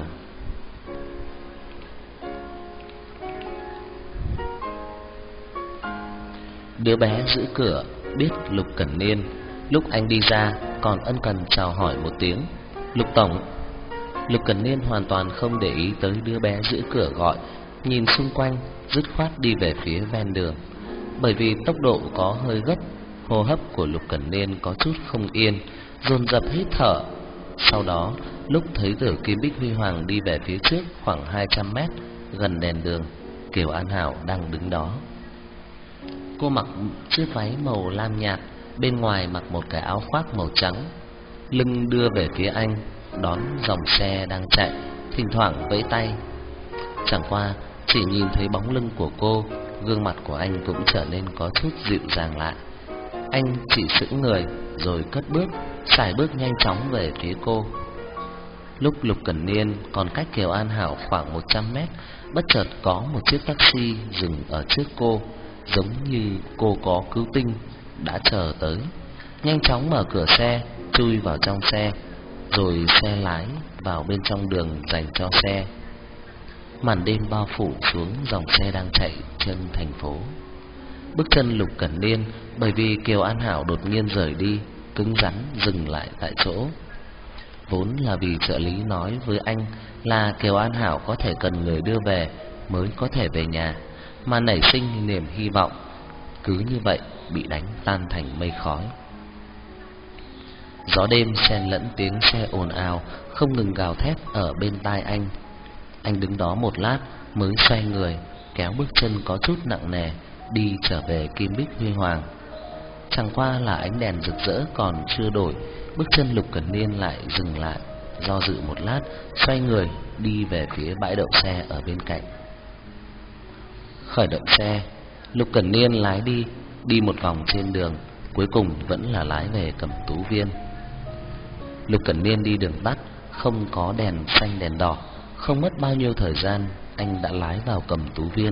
Đứa bé giữ cửa biết Lục Cẩn Niên, lúc anh đi ra còn ân cần chào hỏi một tiếng: "Lục tổng." Lục Cẩn Niên hoàn toàn không để ý tới đứa bé giữ cửa gọi, nhìn xung quanh, dứt khoát đi về phía ven đường. Bởi vì tốc độ có hơi gấp, hô hấp của Lục Cẩn Niên có chút không yên, dồn dập hít thở. Sau đó, lúc thấy Tử Kim Bích Huy Hoàng đi về phía trước khoảng 200 mét, gần đèn đường, Kiều An Hảo đang đứng đó. Cô mặc chiếc váy màu lam nhạt, bên ngoài mặc một cái áo khoác màu trắng, lưng đưa về phía anh, đón dòng xe đang chạy, thỉnh thoảng vẫy tay. Chẳng qua chỉ nhìn thấy bóng lưng của cô, gương mặt của anh cũng trở nên có chút dịu dàng lại. Anh chỉ sững người rồi cất bước, sải bước nhanh chóng về phía cô. Lúc Lục Cẩn Niên còn cách Kiều An Hảo khoảng 100 mét, bất chợt có một chiếc taxi dừng ở trước cô, giống như cô có cứu tinh đã chờ tới. Nhanh chóng mở cửa xe, chui vào trong xe, rồi xe lái vào bên trong đường dành cho xe. Màn đêm bao phủ xuống dòng xe đang chạy trên thành phố. Bước chân Lục Cẩn Niên bởi vì Kiều An Hảo đột nhiên rời đi, cứng rắn dừng lại tại chỗ. Vốn là vì trợ lý nói với anh là Kiều An Hảo có thể cần người đưa về mới có thể về nhà, mà nảy sinh niềm hy vọng, cứ như vậy bị đánh tan thành mây khói. Gió đêm xen lẫn tiếng xe ồn ào không ngừng gào thét ở bên tai anh. Anh đứng đó một lát mới xoay người, kéo bước chân có chút nặng nề đi trở về Kim Bích Huy Hoàng. Chẳng qua là ánh đèn rực rỡ còn chưa đổi, bước chân Lục Cẩn Niên lại dừng lại, do dự một lát, xoay người đi về phía bãi đậu xe ở bên cạnh. Khởi động xe, Lục Cẩn Niên lái đi một vòng trên đường, cuối cùng vẫn là lái về Cẩm Tú Viên. Lục Cẩn Niên đi đường tắt, không có đèn xanh đèn đỏ, không mất bao nhiêu thời gian, anh đã lái vào Cẩm Tú Viên.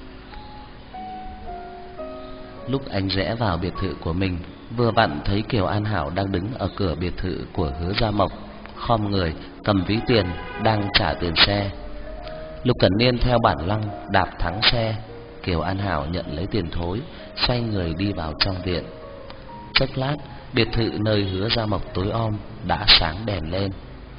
Lúc anh rẽ vào biệt thự của mình, vừa vặn thấy Kiều An Hảo đang đứng ở cửa biệt thự của Hứa Gia Mộc, khom người cầm ví tiền đang trả tiền xe. Lục Cẩn Niên theo bản năng đạp thắng xe. Kiều An Hảo nhận lấy tiền thối, xoay người đi vào trong viện. Chốc lát, biệt thự nơi Hứa Gia Mộc tối om đã sáng đèn lên.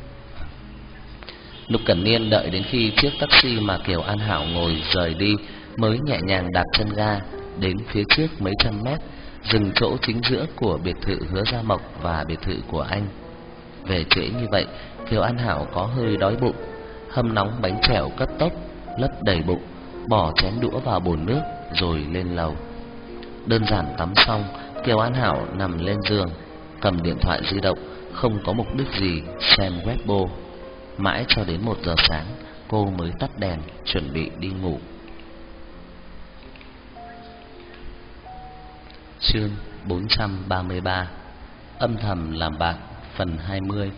Lục Cẩn Niên đợi đến khi chiếc taxi mà Kiều An Hảo ngồi rời đi mới nhẹ nhàng đạp chân ga đến phía trước mấy trăm mét, dừng chỗ chính giữa của biệt thự Hứa Gia Mộc và biệt thự của anh. Về trễ như vậy, Kiều An Hảo có hơi đói bụng, hâm nóng bánh trẻo cấp tốc, lấp đầy bụng, bỏ chén đũa vào bồn nước rồi lên lầu. Đơn giản tắm xong, Kiều An Hảo nằm lên giường, cầm điện thoại di động, không có mục đích gì xem Weibo. Mãi cho đến 1 giờ sáng, cô mới tắt đèn, chuẩn bị đi ngủ. Chương 433: Âm thầm làm bạc, phần 20.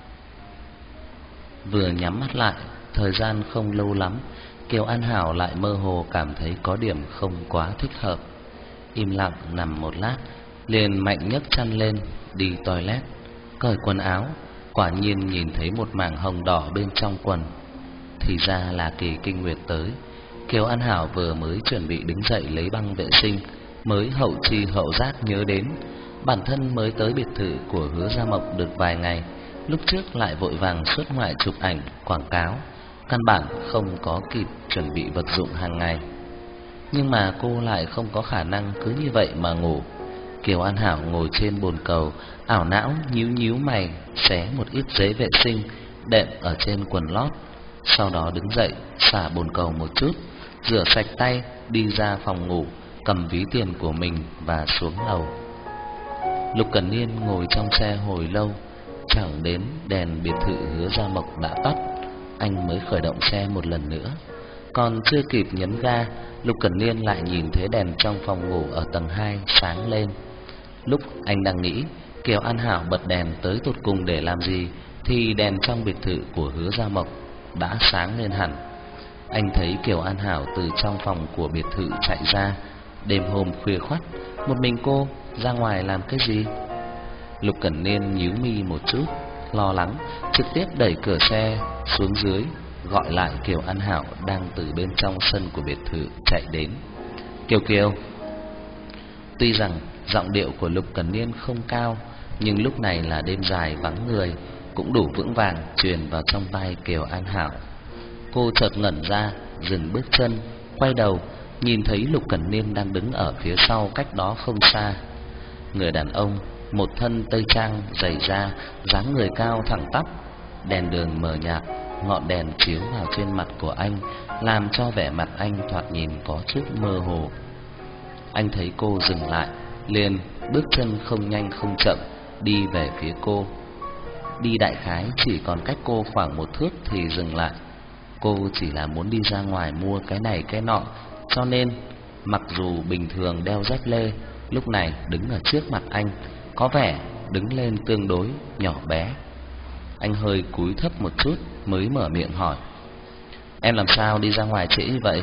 Vừa nhắm mắt lại, thời gian không lâu lắm, Kiều An Hảo lại mơ hồ cảm thấy có điểm không quá thích hợp. Im lặng nằm một lát, liền mạnh nhấc chăn lên, đi toilet, cởi quần áo, quả nhiên nhìn thấy một mảng hồng đỏ bên trong quần. Thì ra là kỳ kinh nguyệt tới. Kiều An Hảo vừa mới chuẩn bị đứng dậy lấy băng vệ sinh, mới hậu chi hậu giác nhớ đến bản thân mới tới biệt thự của Hứa Gia Mộc được vài ngày, lúc trước lại vội vàng xuất ngoại chụp ảnh quảng cáo, căn bản không có kịp chuẩn bị vật dụng hàng ngày. Nhưng mà cô lại không có khả năng cứ như vậy mà ngủ. Kiều An Hảo ngồi trên bồn cầu, ảo não nhíu nhíu mày, xé một ít giấy vệ sinh đệm ở trên quần lót, sau đó đứng dậy xả bồn cầu một chút, rửa sạch tay, đi ra phòng ngủ, cầm ví tiền của mình và xuống lầu. Lục Cẩn Niên ngồi trong xe hồi lâu, chẳng đến đèn biệt thự Hứa Gia Mộc đã tắt, anh mới khởi động xe một lần nữa. Còn chưa kịp nhấn ga, Lục Cẩn Niên lại nhìn thấy đèn trong phòng ngủ ở tầng 2 sáng lên. Lúc anh đang nghĩ Kiều An Hảo bật đèn tới tột cùng để làm gì, thì đèn trong biệt thự của Hứa Gia Mộc đã sáng lên hẳn. Anh thấy Kiều An Hảo từ trong phòng của biệt thự chạy ra. Đêm hôm khuya khoắt, một mình cô ra ngoài làm cái gì? Lục Cẩn Niên nhíu mi một chút, lo lắng, trực tiếp đẩy cửa xe xuống dưới, gọi lại Kiều An Hảo đang từ bên trong sân của biệt thự chạy đến. Kiều Kiều. Tuy rằng giọng điệu của Lục Cẩn Niên không cao, nhưng lúc này là đêm dài vắng người, cũng đủ vững vàng truyền vào trong tai Kiều An Hảo. Cô chợt ngẩn ra, dừng bước chân, quay đầu, nhìn thấy Lục Cẩn Niên đang đứng ở phía sau cách đó không xa. Người đàn ông một thân tây trang dày da, dáng người cao thẳng tắp. Đèn đường mờ nhạt, ngọn đèn chiếu vào trên mặt của anh, làm cho vẻ mặt anh thoạt nhìn có chút mơ hồ. Anh thấy cô dừng lại, liền bước chân không nhanh không chậm đi về phía cô. Đi đại khái chỉ còn cách cô khoảng 1 thước thì dừng lại. Cô chỉ là muốn đi ra ngoài mua cái này cái nọ, cho nên mặc dù bình thường đeo dép lê, lúc này đứng ở trước mặt anh có vẻ đứng lên tương đối nhỏ bé. Anh hơi cúi thấp một chút mới mở miệng hỏi: "Em làm sao đi ra ngoài trễ như vậy?"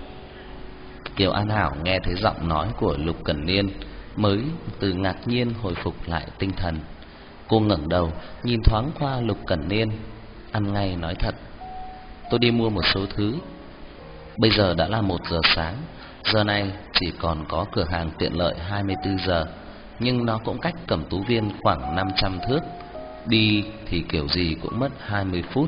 Kiều An Hảo nghe thấy giọng nói của Lục Cẩn Niên mới từ ngạc nhiên hồi phục lại tinh thần. Cô ngẩng đầu nhìn thoáng qua Lục Cẩn Niên, ăn ngay nói thật: "Tôi đi mua một số thứ. Bây giờ đã là 1 giờ sáng, giờ này chỉ còn có cửa hàng tiện lợi 24 giờ, nhưng nó cũng cách Cẩm Tú Viên khoảng 500 thước. Đi thì kiểu gì cũng mất 20 phút."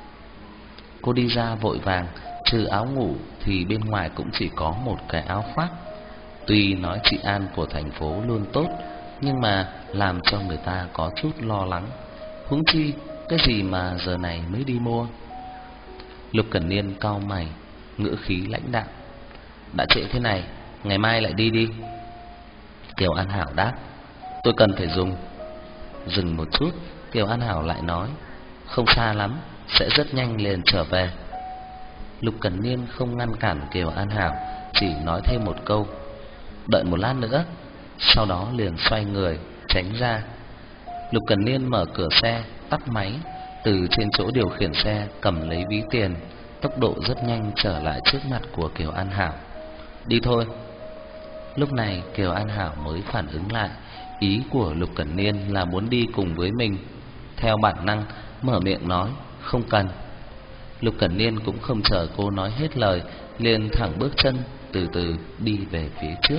Cô đi ra vội vàng, trừ áo ngủ thì bên ngoài cũng chỉ có một cái áo khoác. Tuy nói trị an của thành phố luôn tốt, nhưng mà làm cho người ta có chút lo lắng. Huống chi cái gì mà giờ này mới đi mua. Lục Cẩn Niên cau mày, ngữ khí lãnh đạm: "Đã trễ thế này, ngày mai lại đi đi." Kiều An Hảo đáp: "Tôi cần phải dùng." Dừng một chút, Kiều An Hảo lại nói: "Không xa lắm, sẽ rất nhanh liền trở về." Lục Cẩn Niên không ngăn cản Kiều An Hảo, chỉ nói thêm một câu: "Đợi một lát nữa." Sau đó liền xoay người tránh ra. Lục Cẩn Niên mở cửa xe, tắt máy, từ trên chỗ điều khiển xe cầm lấy ví tiền, tốc độ rất nhanh trở lại trước mặt của Kiều An Hảo. "Đi thôi." Lúc này Kiều An Hảo mới phản ứng lại, ý của Lục Cẩn Niên là muốn đi cùng với mình. Theo bản năng mở miệng nói: "Không cần." Lục Cẩn Niên cũng không chờ cô nói hết lời, liền thẳng bước chân từ từ đi về phía trước.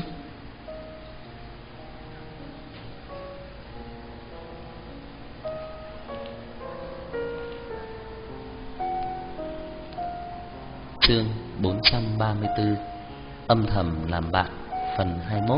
Chương 434: Âm thầm làm bạn, phần 21.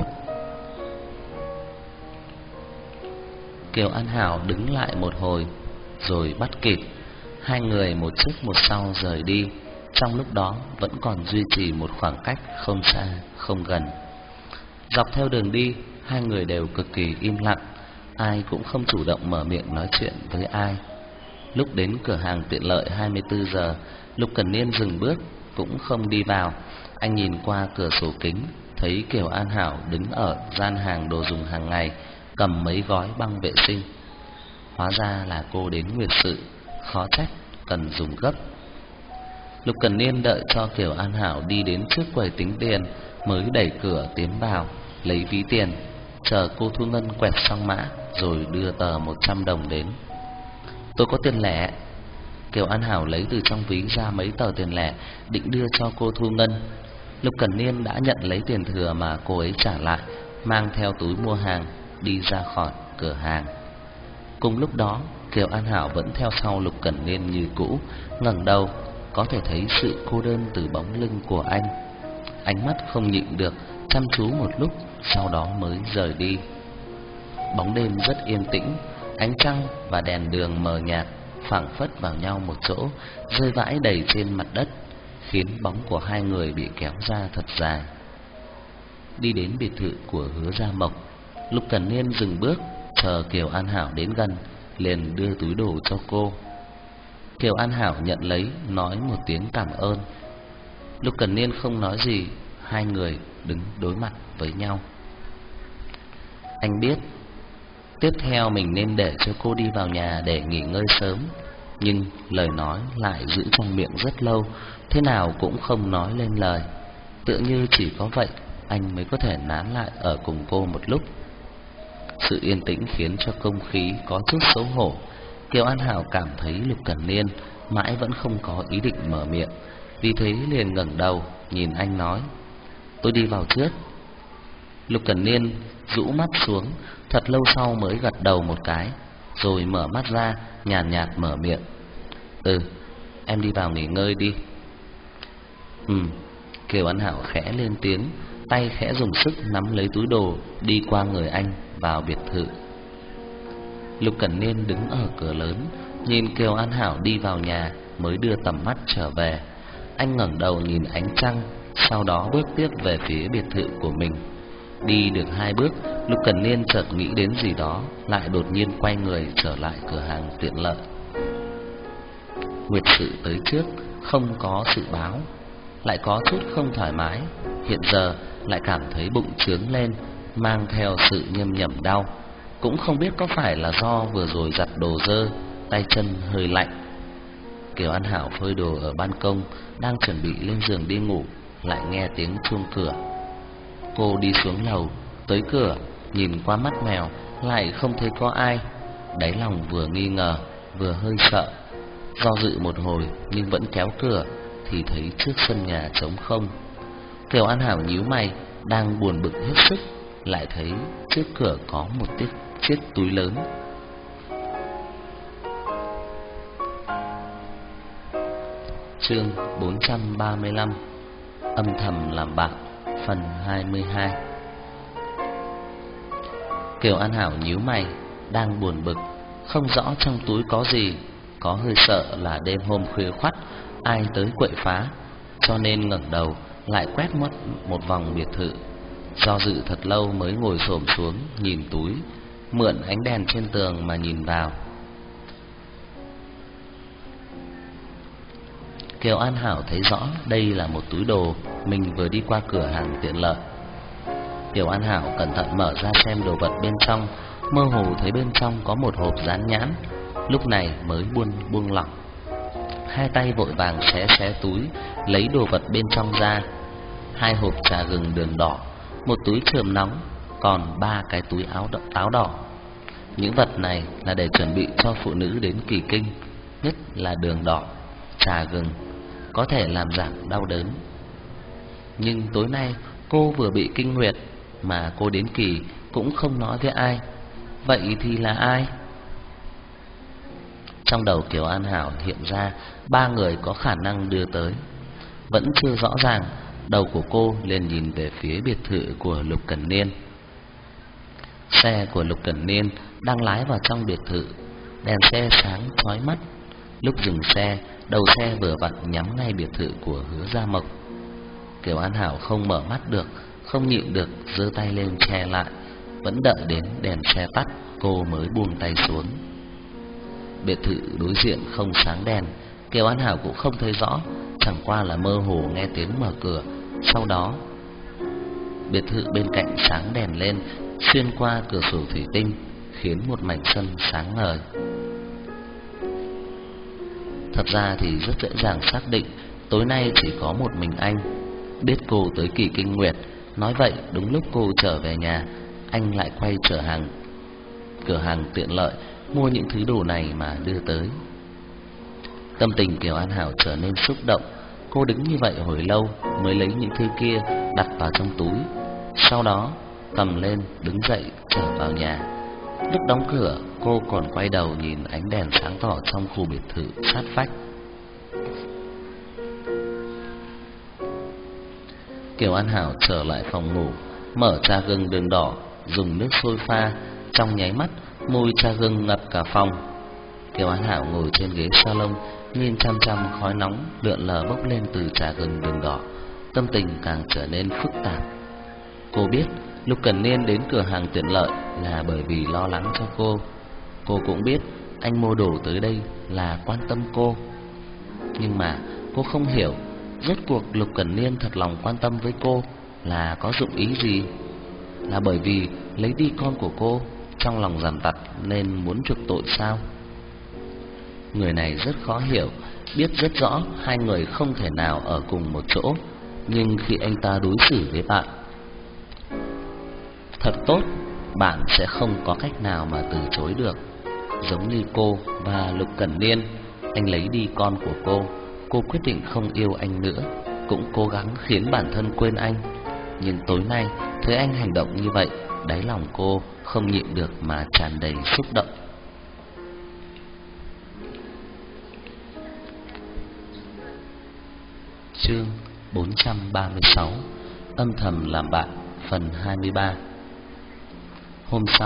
Kiều An Hảo đứng lại một hồi rồi bắt kịp. Hai người một trước một sau rời đi, trong lúc đó vẫn còn duy trì một khoảng cách không xa không gần. Dọc theo đường đi, hai người đều cực kỳ im lặng, ai cũng không chủ động mở miệng nói chuyện với ai. Lúc đến cửa hàng tiện lợi 24 giờ, Lục Cẩn Niên dừng bước, cũng không đi vào. Anh nhìn qua cửa sổ kính, thấy Kiều An Hảo đứng ở gian hàng đồ dùng hàng ngày, cầm mấy gói băng vệ sinh. Hóa ra là cô đến nguyệt sự, khó trách cần dùng gấp. Lục Cẩn Niên đợi cho Kiều An Hảo đi đến trước quầy tính tiền mới đẩy cửa tiến vào, lấy ví tiền, chờ cô thu ngân quẹt xong mã rồi đưa tờ 100 đồng đến. "Tôi có tiền lẻ." Kiều An Hảo lấy từ trong ví ra mấy tờ tiền lẻ định đưa cho cô thu ngân. Lục Cẩn Niên đã nhận lấy tiền thừa mà cô ấy trả lại, mang theo túi mua hàng đi ra khỏi cửa hàng. Cùng lúc đó, Kiều An Hảo vẫn theo sau Lục Cẩn Niên như cũ, ngẩng đầu có thể thấy sự cô đơn từ bóng lưng của anh. Ánh mắt không nhịn được chăm chú một lúc, sau đó mới rời đi. Bóng đêm rất yên tĩnh, ánh trăng và đèn đường mờ nhạt phảng phất vào nhau một chỗ, rơi vãi đầy trên mặt đất, khiến bóng của hai người bị kéo ra thật dài. Đi đến biệt thự của Hứa Gia Mộc, Lục Cẩn Niên dừng bước, chờ Kiều An Hảo đến gần, liền đưa túi đồ cho cô. Kiều An Hảo nhận lấy, nói một tiếng cảm ơn. Lục Cẩn Niên không nói gì, hai người đứng đối mặt với nhau. Anh biết tiếp theo mình nên để cho cô đi vào nhà để nghỉ ngơi sớm, nhưng lời nói lại giữ trong miệng rất lâu, thế nào cũng không nói lên lời. Tựa như chỉ có vậy anh mới có thể nán lại ở cùng cô một lúc. Sự yên tĩnh khiến cho không khí có chút xấu hổ. Kiều An Hảo cảm thấy Lục Cẩn Niên mãi vẫn không có ý định mở miệng, vì thế liền ngẩng đầu nhìn anh nói: "Tôi đi vào trước." Lục Cẩn Niên rũ mắt xuống, thật lâu sau mới gật đầu một cái, rồi mở mắt ra, nhàn nhạt mở miệng: "Ừ, em đi vào nghỉ ngơi đi." Kiều An Hảo khẽ lên tiếng, tay khẽ dùng sức nắm lấy túi đồ, đi qua người anh vào biệt thự. Lục Cẩn Niên đứng ở cửa lớn, nhìn Kiều An Hảo đi vào nhà mới đưa tầm mắt trở về. Anh ngẩng đầu nhìn ánh trăng, sau đó bước tiếp về phía biệt thự của mình. Đi được 2 bước, Lục Cẩn Niên chợt nghĩ đến gì đó, lại đột nhiên quay người trở lại cửa hàng tiện lợi. Nguyệt sự tới trước, không có sự báo, lại có chút không thoải mái. Hiện giờ lại cảm thấy bụng trướng lên, mang theo sự nhâm nhẩm đau. Cũng không biết có phải là do vừa rồi giặt đồ dơ, tay chân hơi lạnh. Kiều An Hảo phơi đồ ở ban công, đang chuẩn bị lên giường đi ngủ, lại nghe tiếng chuông cửa. Cô đi xuống lầu, tới cửa, nhìn qua mắt mèo, lại không thấy có ai. Đáy lòng vừa nghi ngờ, vừa hơi sợ. Do dự một hồi nhưng vẫn kéo cửa, thì thấy trước sân nhà trống không. Kiều An Hảo nhíu mày, đang buồn bực hết sức, lại thấy trước cửa có một chiếc túi lớn. Chương 435 Âm thầm làm bạn, phần 22. Kiều An Hảo nhíu mày, đang buồn bực, không rõ trong túi có gì, có hơi sợ là đêm hôm khuya khoắt ai tới quậy phá, cho nên ngẩng đầu lại quét mắt một vòng biệt thự. Do dự thật lâu mới ngồi xổm xuống nhìn túi, mượn ánh đèn trên tường mà nhìn vào. Kiều An Hảo thấy rõ đây là một túi đồ mình vừa đi qua cửa hàng tiện lợi. Kiều An Hảo cẩn thận mở ra xem đồ vật bên trong, mơ hồ thấy bên trong có một hộp dán nhãn, lúc này mới buông lỏng. Hai tay vội vàng xé túi, lấy đồ vật bên trong ra. 2 hộp trà gừng đường đỏ, một túi chườm nóng, còn 3 cái túi táo đỏ. Những vật này là để chuẩn bị cho phụ nữ đến kỳ kinh, nhất là đường đỏ, trà gừng, có thể làm giảm đau đớn. Nhưng tối nay cô vừa bị kinh nguyệt, mà cô đến kỳ cũng không nói với ai. Vậy thì là ai? Trong đầu Kiều An Hảo hiện ra 3 người có khả năng đưa tới. Vẫn chưa rõ ràng, đầu của cô liền nhìn về phía biệt thự của Lục Cẩn Niên. Xe của Lục Cẩn Niên đang lái vào trong biệt thự, đèn xe sáng chói mắt. Lúc dừng xe, đầu xe vừa vặn nhắm ngay biệt thự của Hứa Gia Mộc. Kiều An Hảo không mở mắt được, không nhịn được giơ tay lên che lại. Vẫn đợi đến đèn xe tắt, cô mới buông tay xuống. Biệt thự đối diện không sáng đèn, Kiều An Hảo cũng không thấy rõ, chẳng qua là mơ hồ nghe tiếng mở cửa. Sau đó biệt thự bên cạnh sáng đèn lên, xuyên qua cửa sổ thủy tinh, khiến một mảnh sân sáng ngời. Thật ra thì rất dễ dàng xác định tối nay chỉ có một mình anh biết cô tới kỳ kinh nguyệt. Nói vậy đúng lúc cô trở về nhà, anh lại quay cửa hàng tiện lợi mua những thứ đồ này mà đưa tới. Tâm tình Kiều An Hảo trở nên xúc động. Cô đứng như vậy hồi lâu mới lấy những thứ kia đặt vào trong túi, sau đó cầm lên đứng dậy trở vào nhà. Lúc đóng cửa, cô còn quay đầu nhìn ánh đèn sáng tỏ trong khu biệt thự sát vách. Kiều An Hảo trở lại phòng ngủ, mở trà gừng đường đỏ, dùng nước sôi pha. Trong nháy mắt, mùi trà gừng ngập cả phòng. Kiều An Hảo ngồi trên ghế salon, nhìn chăm chăm khói nóng lượn lờ bốc lên từ trà gừng đường đỏ, tâm tình càng trở nên phức tạp. Cô biết Lục Cẩn Niên đến cửa hàng tiện lợi là bởi vì lo lắng cho cô. Cô cũng biết anh mua đồ tới đây là quan tâm cô. Nhưng mà cô không hiểu, rốt cuộc Lục Cẩn Niên thật lòng quan tâm với cô là có dụng ý gì? Là bởi vì lấy đi con của cô, trong lòng dằn vặt nên muốn chuộc tội sao? Người này rất khó hiểu, biết rất rõ hai người không thể nào ở cùng một chỗ, nhưng khi anh ta đối xử với bạn thật tốt, bạn sẽ không có cách nào mà từ chối được. Giống như cô và Lục Cẩn Niên, anh lấy đi con của cô quyết định không yêu anh nữa, cũng cố gắng khiến bản thân quên anh. Nhưng tối nay thấy anh hành động như vậy, đáy lòng cô không nhịn được mà tràn đầy xúc động. Chương 436 Âm thầm làm bạn, phần 23. Hôm sau,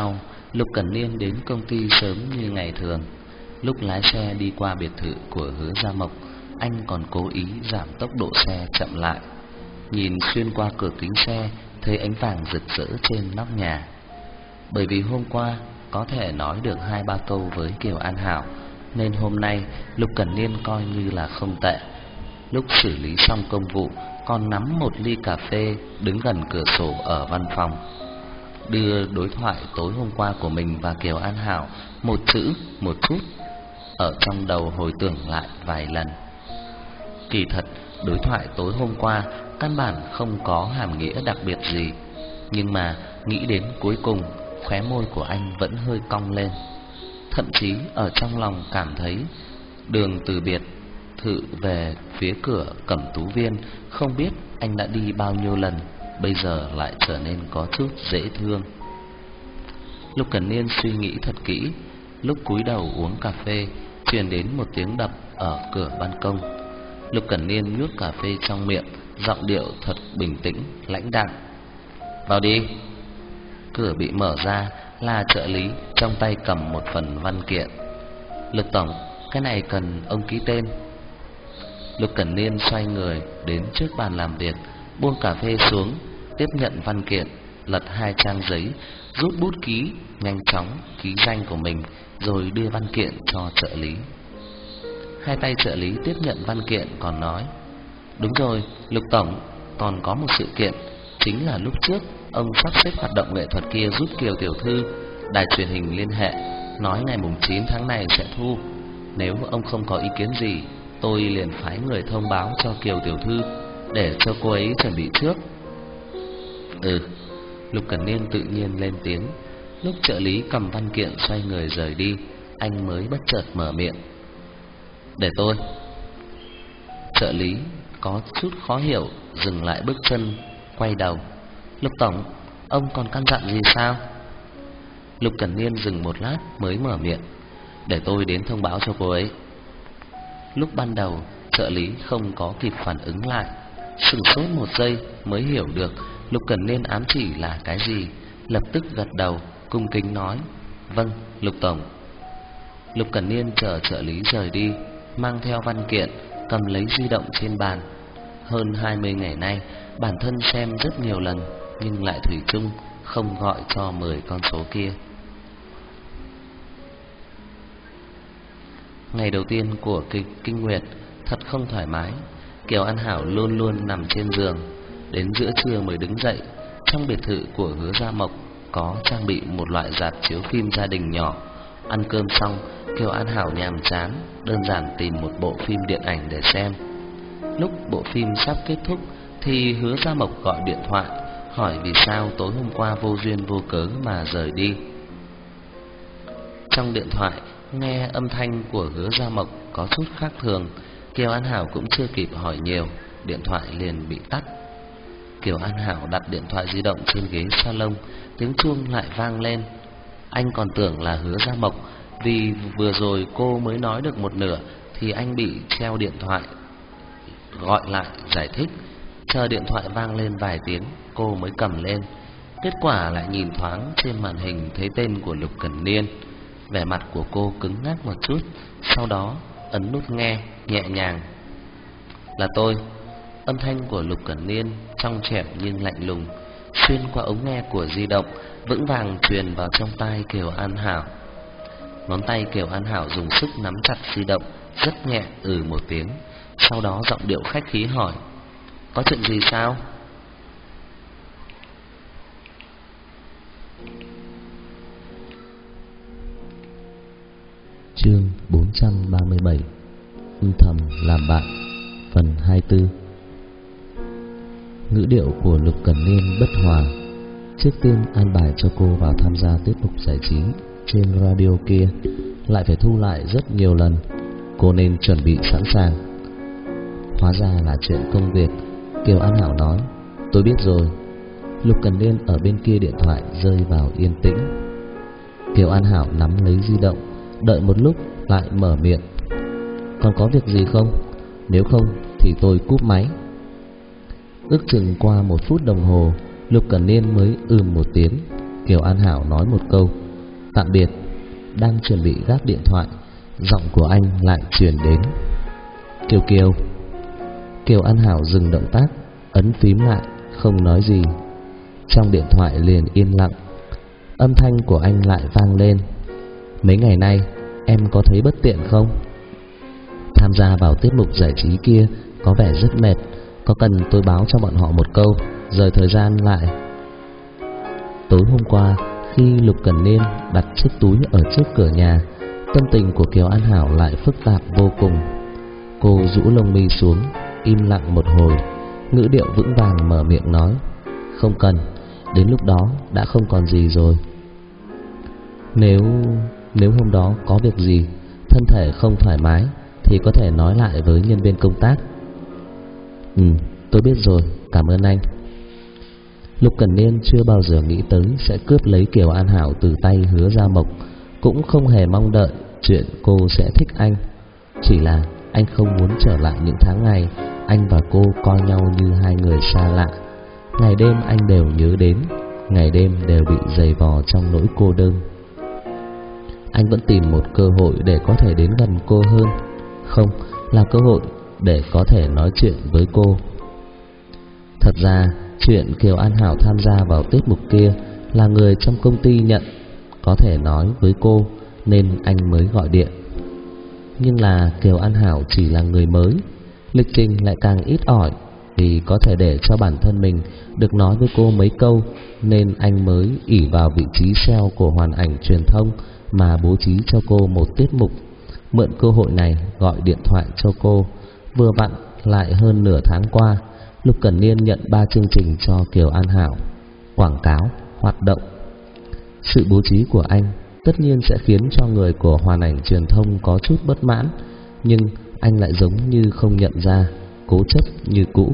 Lục Cẩn Niên đến công ty sớm như ngày thường. Lúc lái xe đi qua biệt thự của Hứa Gia Mộc, anh còn cố ý giảm tốc độ xe chậm lại. Nhìn xuyên qua cửa kính xe, thấy ánh vàng rực rỡ trên nóc nhà. Bởi vì hôm qua có thể nói được 2-3 câu với Kiều An Hảo, nên hôm nay Lục Cẩn Niên coi như là không tệ. Lúc xử lý xong công vụ, còn nắm một ly cà phê, đứng gần cửa sổ ở văn phòng, đưa đối thoại tối hôm qua của mình và Kiều An Hảo một chữ một chút ở trong đầu hồi tưởng lại vài lần. Kỳ thật, đối thoại tối hôm qua căn bản không có hàm nghĩa đặc biệt gì, nhưng mà nghĩ đến cuối cùng, khóe môi của anh vẫn hơi cong lên. Thậm chí ở trong lòng cảm thấy đường từ biệt thự về phía cửa Cẩm Tú Viên không biết anh đã đi bao nhiêu lần, bây giờ lại trở nên có chút dễ thương. Lục Cẩn Niên suy nghĩ thật kỹ, lúc cúi đầu uống cà phê, truyền đến một tiếng đập ở cửa ban công. Lục Cẩn Niên nuốt cà phê trong miệng, giọng điệu thật bình tĩnh, lãnh đạm. Vào đi. Cửa bị mở ra, là trợ lý trong tay cầm một phần văn kiện. Lục tổng, cái này cần ông ký tên. Lục Cẩn Niên xoay người đến trước bàn làm việc, buông cà phê xuống, tiếp nhận văn kiện, lật 2 trang giấy, rút bút ký, nhanh chóng ký danh của mình, rồi đưa văn kiện cho trợ lý. Hai tay trợ lý tiếp nhận văn kiện còn nói: đúng rồi, Lục tổng, còn có một sự kiện, chính là lúc trước ông sắp xếp hoạt động nghệ thuật kia giúp Kiều tiểu thư, đài truyền hình liên hệ, nói ngày mùng 9 tháng này sẽ thu. Nếu ông không có ý kiến gì, tôi liền phái người thông báo cho Kiều tiểu thư, để cho cô ấy chuẩn bị trước. Lục Cẩn Niên tự nhiên lên tiếng. Lúc trợ lý cầm văn kiện xoay người rời đi, anh mới bất chợt mở miệng: để tôi. Trợ lý có chút khó hiểu, dừng lại bước chân, quay đầu. Lục tổng, ông còn căn dặn gì sao? Lục Cẩn Niên dừng một lát mới mở miệng: để tôi đến thông báo cho cô ấy. Lúc ban đầu trợ lý không có kịp phản ứng lại, sửng sốt một giây mới hiểu được Lục Cẩn Niên ám chỉ là cái gì, lập tức gật đầu, cung kính nói: vâng, Lục tổng. Lục Cẩn Niên chờ trợ lý rời đi, mang theo văn kiện, cầm lấy di động trên bàn. Hơn 20 ngày nay, bản thân xem rất nhiều lần, nhưng lại thủy chung không gọi cho 10 con số kia. Ngày đầu tiên của kinh nguyệt thật không thoải mái. Kiều An Hảo luôn luôn nằm trên giường, đến giữa trưa mới đứng dậy. Trong biệt thự của Hứa Gia Mộc có trang bị một loại rạp chiếu phim gia đình nhỏ. Ăn cơm xong, Kiều An Hảo nhàm chán, đơn giản tìm một bộ phim điện ảnh để xem. Lúc bộ phim sắp kết thúc thì Hứa Gia Mộc gọi điện thoại hỏi vì sao tối hôm qua vô duyên vô cớ mà rời đi. Trong điện thoại nghe âm thanh của Hứa Gia Mộc có chút khác thường, Kiều An Hảo cũng chưa kịp hỏi nhiều, điện thoại liền bị tắt. Kiều An Hảo đặt điện thoại di động trên ghế salon, tiếng chuông lại vang lên. Anh còn tưởng là Hứa Gia Mộc, vì vừa rồi cô mới nói được một nửa thì anh bị treo điện thoại. Gọi lại giải thích, chờ điện thoại vang lên vài tiếng cô mới cầm lên. Kết quả lại nhìn thoáng trên màn hình thấy tên của Lục Cẩn Niên. Vẻ mặt của cô cứng ngắc một chút, sau đó ấn nút nghe nhẹ nhàng. Là tôi. Âm thanh của Lục Cẩn Niên trong trẻo nhưng lạnh lùng, xuyên qua ống nghe của di động, vững vàng truyền vào trong tai Kiều An Hảo. Ngón tay Kiều An Hảo dùng sức nắm chặt di động, rất nhẹ một tiếng, sau đó giọng điệu khách khí hỏi: có chuyện gì sao? Chương 437 Âm thầm làm bạn, phần 24. Ngữ điệu của Lục Cẩn Niên bất hòa. Trước tiên an bài cho cô vào tham gia tiết mục giải trí trên radio kia, lại phải thu lại rất nhiều lần. Cô nên chuẩn bị sẵn sàng. Hóa ra là chuyện công việc. Kiều An Hảo nói: tôi biết rồi. Lục Cẩn Niên ở bên kia điện thoại rơi vào yên tĩnh. Kiều An Hảo nắm lấy di động, đợi một lúc lại mở miệng: còn có việc gì không? Nếu không thì tôi cúp máy. Ước chừng qua 1 phút đồng hồ, Lục Cẩn Niên mới một tiếng. Kiều An Hảo nói một câu: Tạm biệt. Đang chuẩn bị gác điện thoại, giọng của anh lại truyền đến. Kiều Kiều. Kiều An Hảo dừng động tác, ấn phím lại, không nói gì. Trong điện thoại liền yên lặng. Âm thanh của anh lại vang lên. Mấy ngày nay em có thấy bất tiện không? Tham gia vào tiết mục giải trí kia có vẻ rất mệt, có cần tôi báo cho bọn họ một câu, rời thời gian lại? Tối hôm qua, khi Lục Cẩn Niên đặt chiếc túi ở trước cửa nhà, tâm tình của Kiều An Hảo lại phức tạp vô cùng. Cô rũ lông mi xuống, im lặng một hồi, ngữ điệu vững vàng mở miệng nói: Không cần, đến lúc đó đã không còn gì rồi. Nếu hôm đó có việc gì, thân thể không thoải mái thì có thể nói lại với nhân viên công tác. Tôi biết rồi, cảm ơn anh. Lục Cẩn Niên chưa bao giờ nghĩ tới sẽ cướp lấy Kiều An Hảo từ tay Hứa Gia Mộc, cũng không hề mong đợi chuyện cô sẽ thích anh. Chỉ là anh không muốn trở lại những tháng ngày anh và cô coi nhau như hai người xa lạ. Ngày đêm anh đều nhớ đến, ngày đêm đều bị dày vò trong nỗi cô đơn. Anh vẫn tìm một cơ hội để có thể đến gần cô hơn, không là cơ hội để có thể nói chuyện với cô. Thật ra chuyện Kiều An Hảo tham gia vào tiết mục kia là người trong công ty nhận, có thể nói với cô nên anh mới gọi điện. Nhưng là Kiều An Hảo chỉ là người mới, lịch trình lại càng ít ỏi. Vì có thể để cho bản thân mình được nói với cô mấy câu, nên anh mới ỷ vào vị trí sale của Hoàn Ảnh Truyền thông mà bố trí cho cô một tiết mục. Mượn cơ hội này gọi điện thoại cho cô. Vừa vặn lại hơn nửa tháng qua, Lục Cẩn Niên nhận 3 chương trình cho Kiều An Hảo, quảng cáo, hoạt động. Sự bố trí của anh tất nhiên sẽ khiến cho người của Hoàn Ảnh Truyền thông có chút bất mãn, nhưng anh lại giống như không nhận ra, cố chấp như cũ.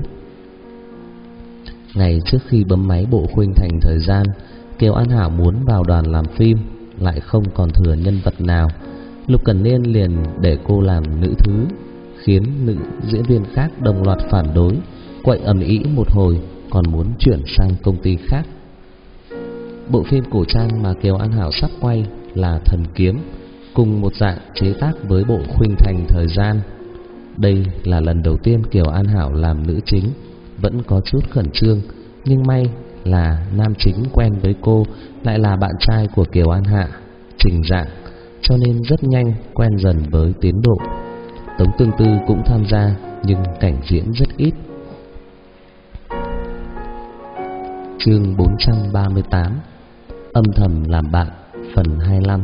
Ngày trước khi bấm máy bộ khuynh thành thời gian, Kiều An Hảo muốn vào đoàn làm phim, lại không còn thừa nhân vật nào. Lục Cẩn Niên liền để cô làm nữ thứ, khiến nữ diễn viên khác đồng loạt phản đối, quậy ầm ĩ một hồi, còn muốn chuyển sang công ty khác. Bộ phim cổ trang mà Kiều An Hảo sắp quay là Thần Kiếm, cùng một dạng chế tác với bộ khuynh thành thời gian. Đây là lần đầu tiên Kiều An Hảo làm nữ chính, vẫn có chút khẩn trương, nhưng may là nam chính quen với cô lại là bạn trai của Kiều An Hạ, Trình Dạng, cho nên rất nhanh quen dần với tiến độ. Tống Tương Tư cũng tham gia, nhưng cảnh diễn rất ít. Chương 438 Âm thầm làm bạn, phần 25.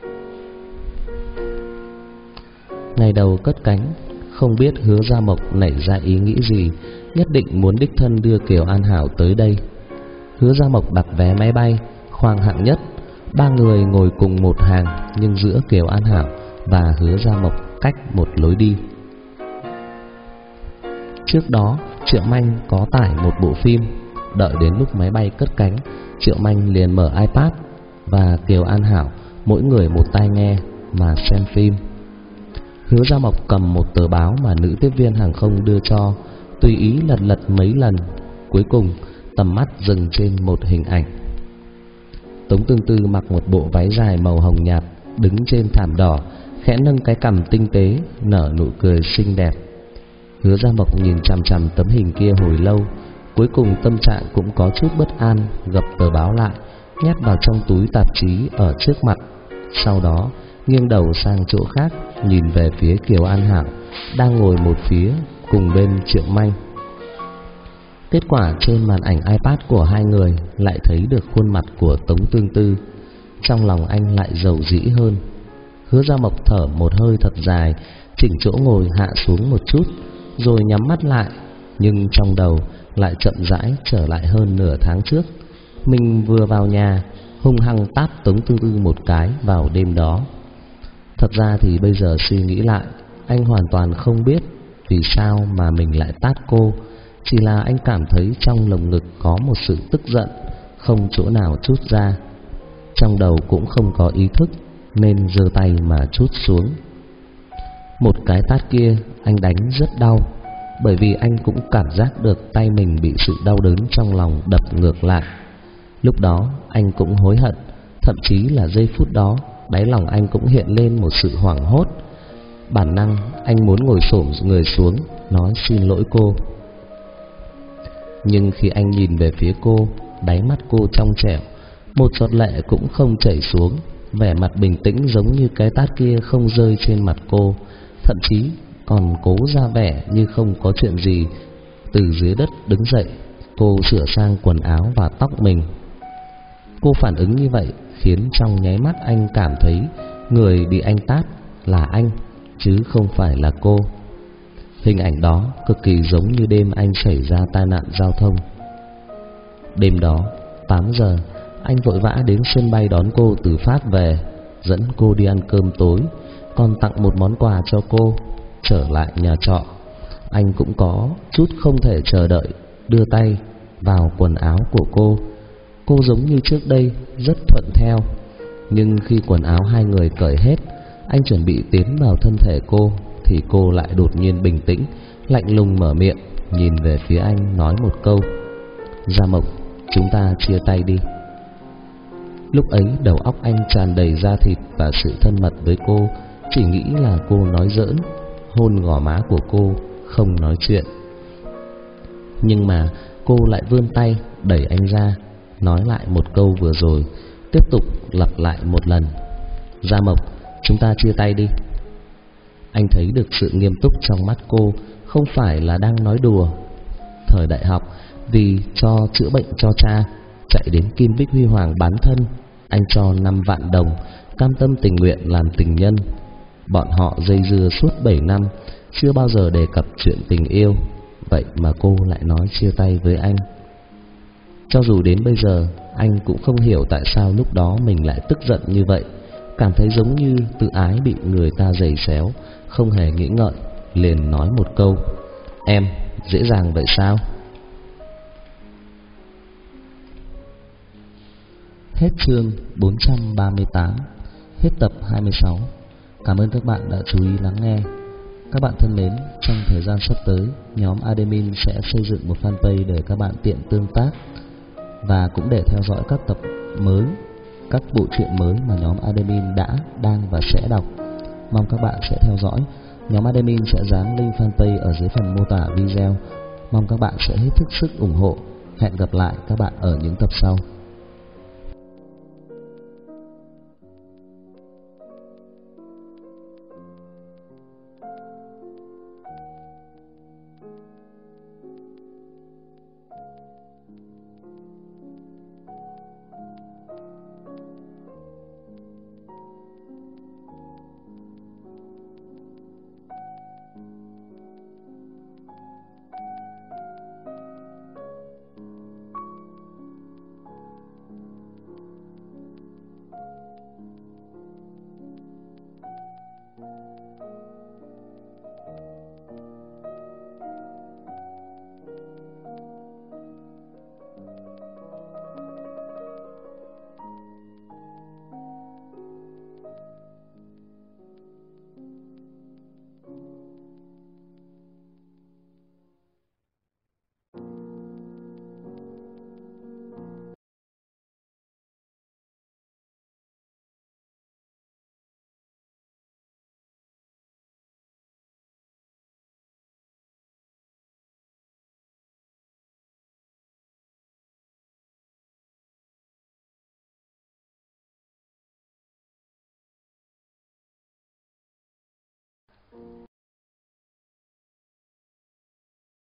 Ngày đầu cất cánh, không biết Hứa Gia Mộc nảy ra ý nghĩ gì, nhất định muốn đích thân đưa Kiều An Hảo tới đây. Hứa Gia Mộc đặt vé máy bay, khoang hạng nhất, 3 người ngồi cùng một hàng, nhưng giữa Kiều An Hảo và Hứa Gia Mộc cách một lối đi. Trước đó, Triệu Manh có tải một bộ phim, đợi đến lúc máy bay cất cánh, Triệu Manh liền mở iPad và Kiều An Hảo mỗi người một tai nghe mà xem phim. Hứa Gia Mộc cầm một tờ báo mà nữ tiếp viên hàng không đưa cho, tùy ý lật mấy lần, cuối cùng tầm mắt dừng trên một hình ảnh. Tống Tương Tư mặc một bộ váy dài màu hồng nhạt, đứng trên thảm đỏ, khẽ nâng cái cằm tinh tế, nở nụ cười xinh đẹp. Hứa Gia Mộc nhìn chằm chằm tấm hình kia hồi lâu, cuối cùng tâm trạng cũng có chút bất an, gập tờ báo lại, nhét vào trong túi tạp chí ở trước mặt. Sau đó nghiêng đầu sang chỗ khác, nhìn về phía Kiều An Hảo đang ngồi một phía cùng bên Triệu Manh. Kết quả trên màn ảnh iPad của hai người lại thấy được khuôn mặt của Tống Tương Tư. Trong lòng anh lại dầu dĩ hơn. Hứa Gia Mộc thở một hơi thật dài, chỉnh chỗ ngồi hạ xuống một chút, rồi nhắm mắt lại. Nhưng trong đầu lại chậm rãi trở lại hơn nửa tháng trước. Mình vừa vào nhà, hung hăng tát Tống Tương Tư một cái vào đêm đó. Thật ra thì bây giờ suy nghĩ lại, anh hoàn toàn không biết vì sao mà mình lại tát cô. Chỉ là anh cảm thấy trong lồng ngực có một sự tức giận, không chỗ nào trút ra. Trong đầu cũng không có ý thức, nên giơ tay mà trút xuống. Một cái tát kia anh đánh rất đau, bởi vì anh cũng cảm giác được tay mình bị sự đau đớn trong lòng đập ngược lại. Lúc đó anh cũng hối hận, Thậm chí là giây phút đó, đáy lòng anh cũng hiện lên một sự hoảng hốt. Bản năng anh muốn ngồi xổm người xuống nói xin lỗi cô. Nhưng khi anh nhìn về phía cô, đáy mắt cô trong trẻo, một giọt lệ cũng không chảy xuống, vẻ mặt bình tĩnh giống như cái tát kia không rơi trên mặt cô, thậm chí còn cố ra vẻ như không có chuyện gì. Từ dưới đất đứng dậy, cô sửa sang quần áo và tóc mình. Cô phản ứng như vậy khiến trong nháy mắt anh cảm thấy người bị anh tát là anh, chứ không phải là cô. Hình ảnh đó cực kỳ giống như đêm anh xảy ra tai nạn giao thông. Đêm đó 8 giờ, anh vội vã đến sân bay đón cô từ Pháp về, dẫn cô đi ăn cơm tối, còn tặng một món quà cho cô. Trở lại nhà trọ, anh cũng có chút không thể chờ đợi, đưa tay vào quần áo của cô. Cô giống như trước đây rất thuận theo. Nhưng khi quần áo hai người cởi hết, anh chuẩn bị tiến vào thân thể cô, thì cô lại đột nhiên bình tĩnh, lạnh lùng mở miệng, nhìn về phía anh nói một câu: Gia Mộc, chúng ta chia tay đi. Lúc ấy đầu óc anh tràn đầy da thịt và sự thân mật với cô, chỉ nghĩ là cô nói giỡn, hôn gò má của cô, không nói chuyện. Nhưng mà cô lại vươn tay đẩy anh ra, nói lại một câu vừa rồi, tiếp tục lặp lại một lần: Gia Mộc, chúng ta chia tay đi. Anh thấy được sự nghiêm túc trong mắt cô, không phải là đang nói đùa. Thời đại học, vì cho chữa bệnh cho cha, chạy đến Kim Bích Huy Hoàng bán thân, anh cho 5 vạn đồng, cam tâm tình nguyện làm tình nhân. Bọn họ dây dưa suốt 7 năm, chưa bao giờ đề cập chuyện tình yêu. Vậy mà cô lại nói chia tay với anh. Cho dù đến bây giờ, anh cũng không hiểu tại sao lúc đó mình lại tức giận như vậy, cảm thấy giống như tự ái bị người ta giày xéo, không hề nghĩ ngợi, liền nói một câu: Em, dễ dàng vậy sao? Hết chương 438, hết tập 26. Cảm ơn các bạn đã chú ý lắng nghe. Các bạn thân mến, trong thời gian sắp tới, nhóm Admin sẽ xây dựng một fanpage để các bạn tiện tương tác và cũng để theo dõi các tập mới, các bộ truyện mới mà nhóm Admin đã, đang và sẽ đọc. Mong các bạn sẽ theo dõi. Nhóm Admin sẽ dán link fanpage ở dưới phần mô tả video. Mong các bạn sẽ hết sức sức ủng hộ. Hẹn gặp lại các bạn ở những tập sau.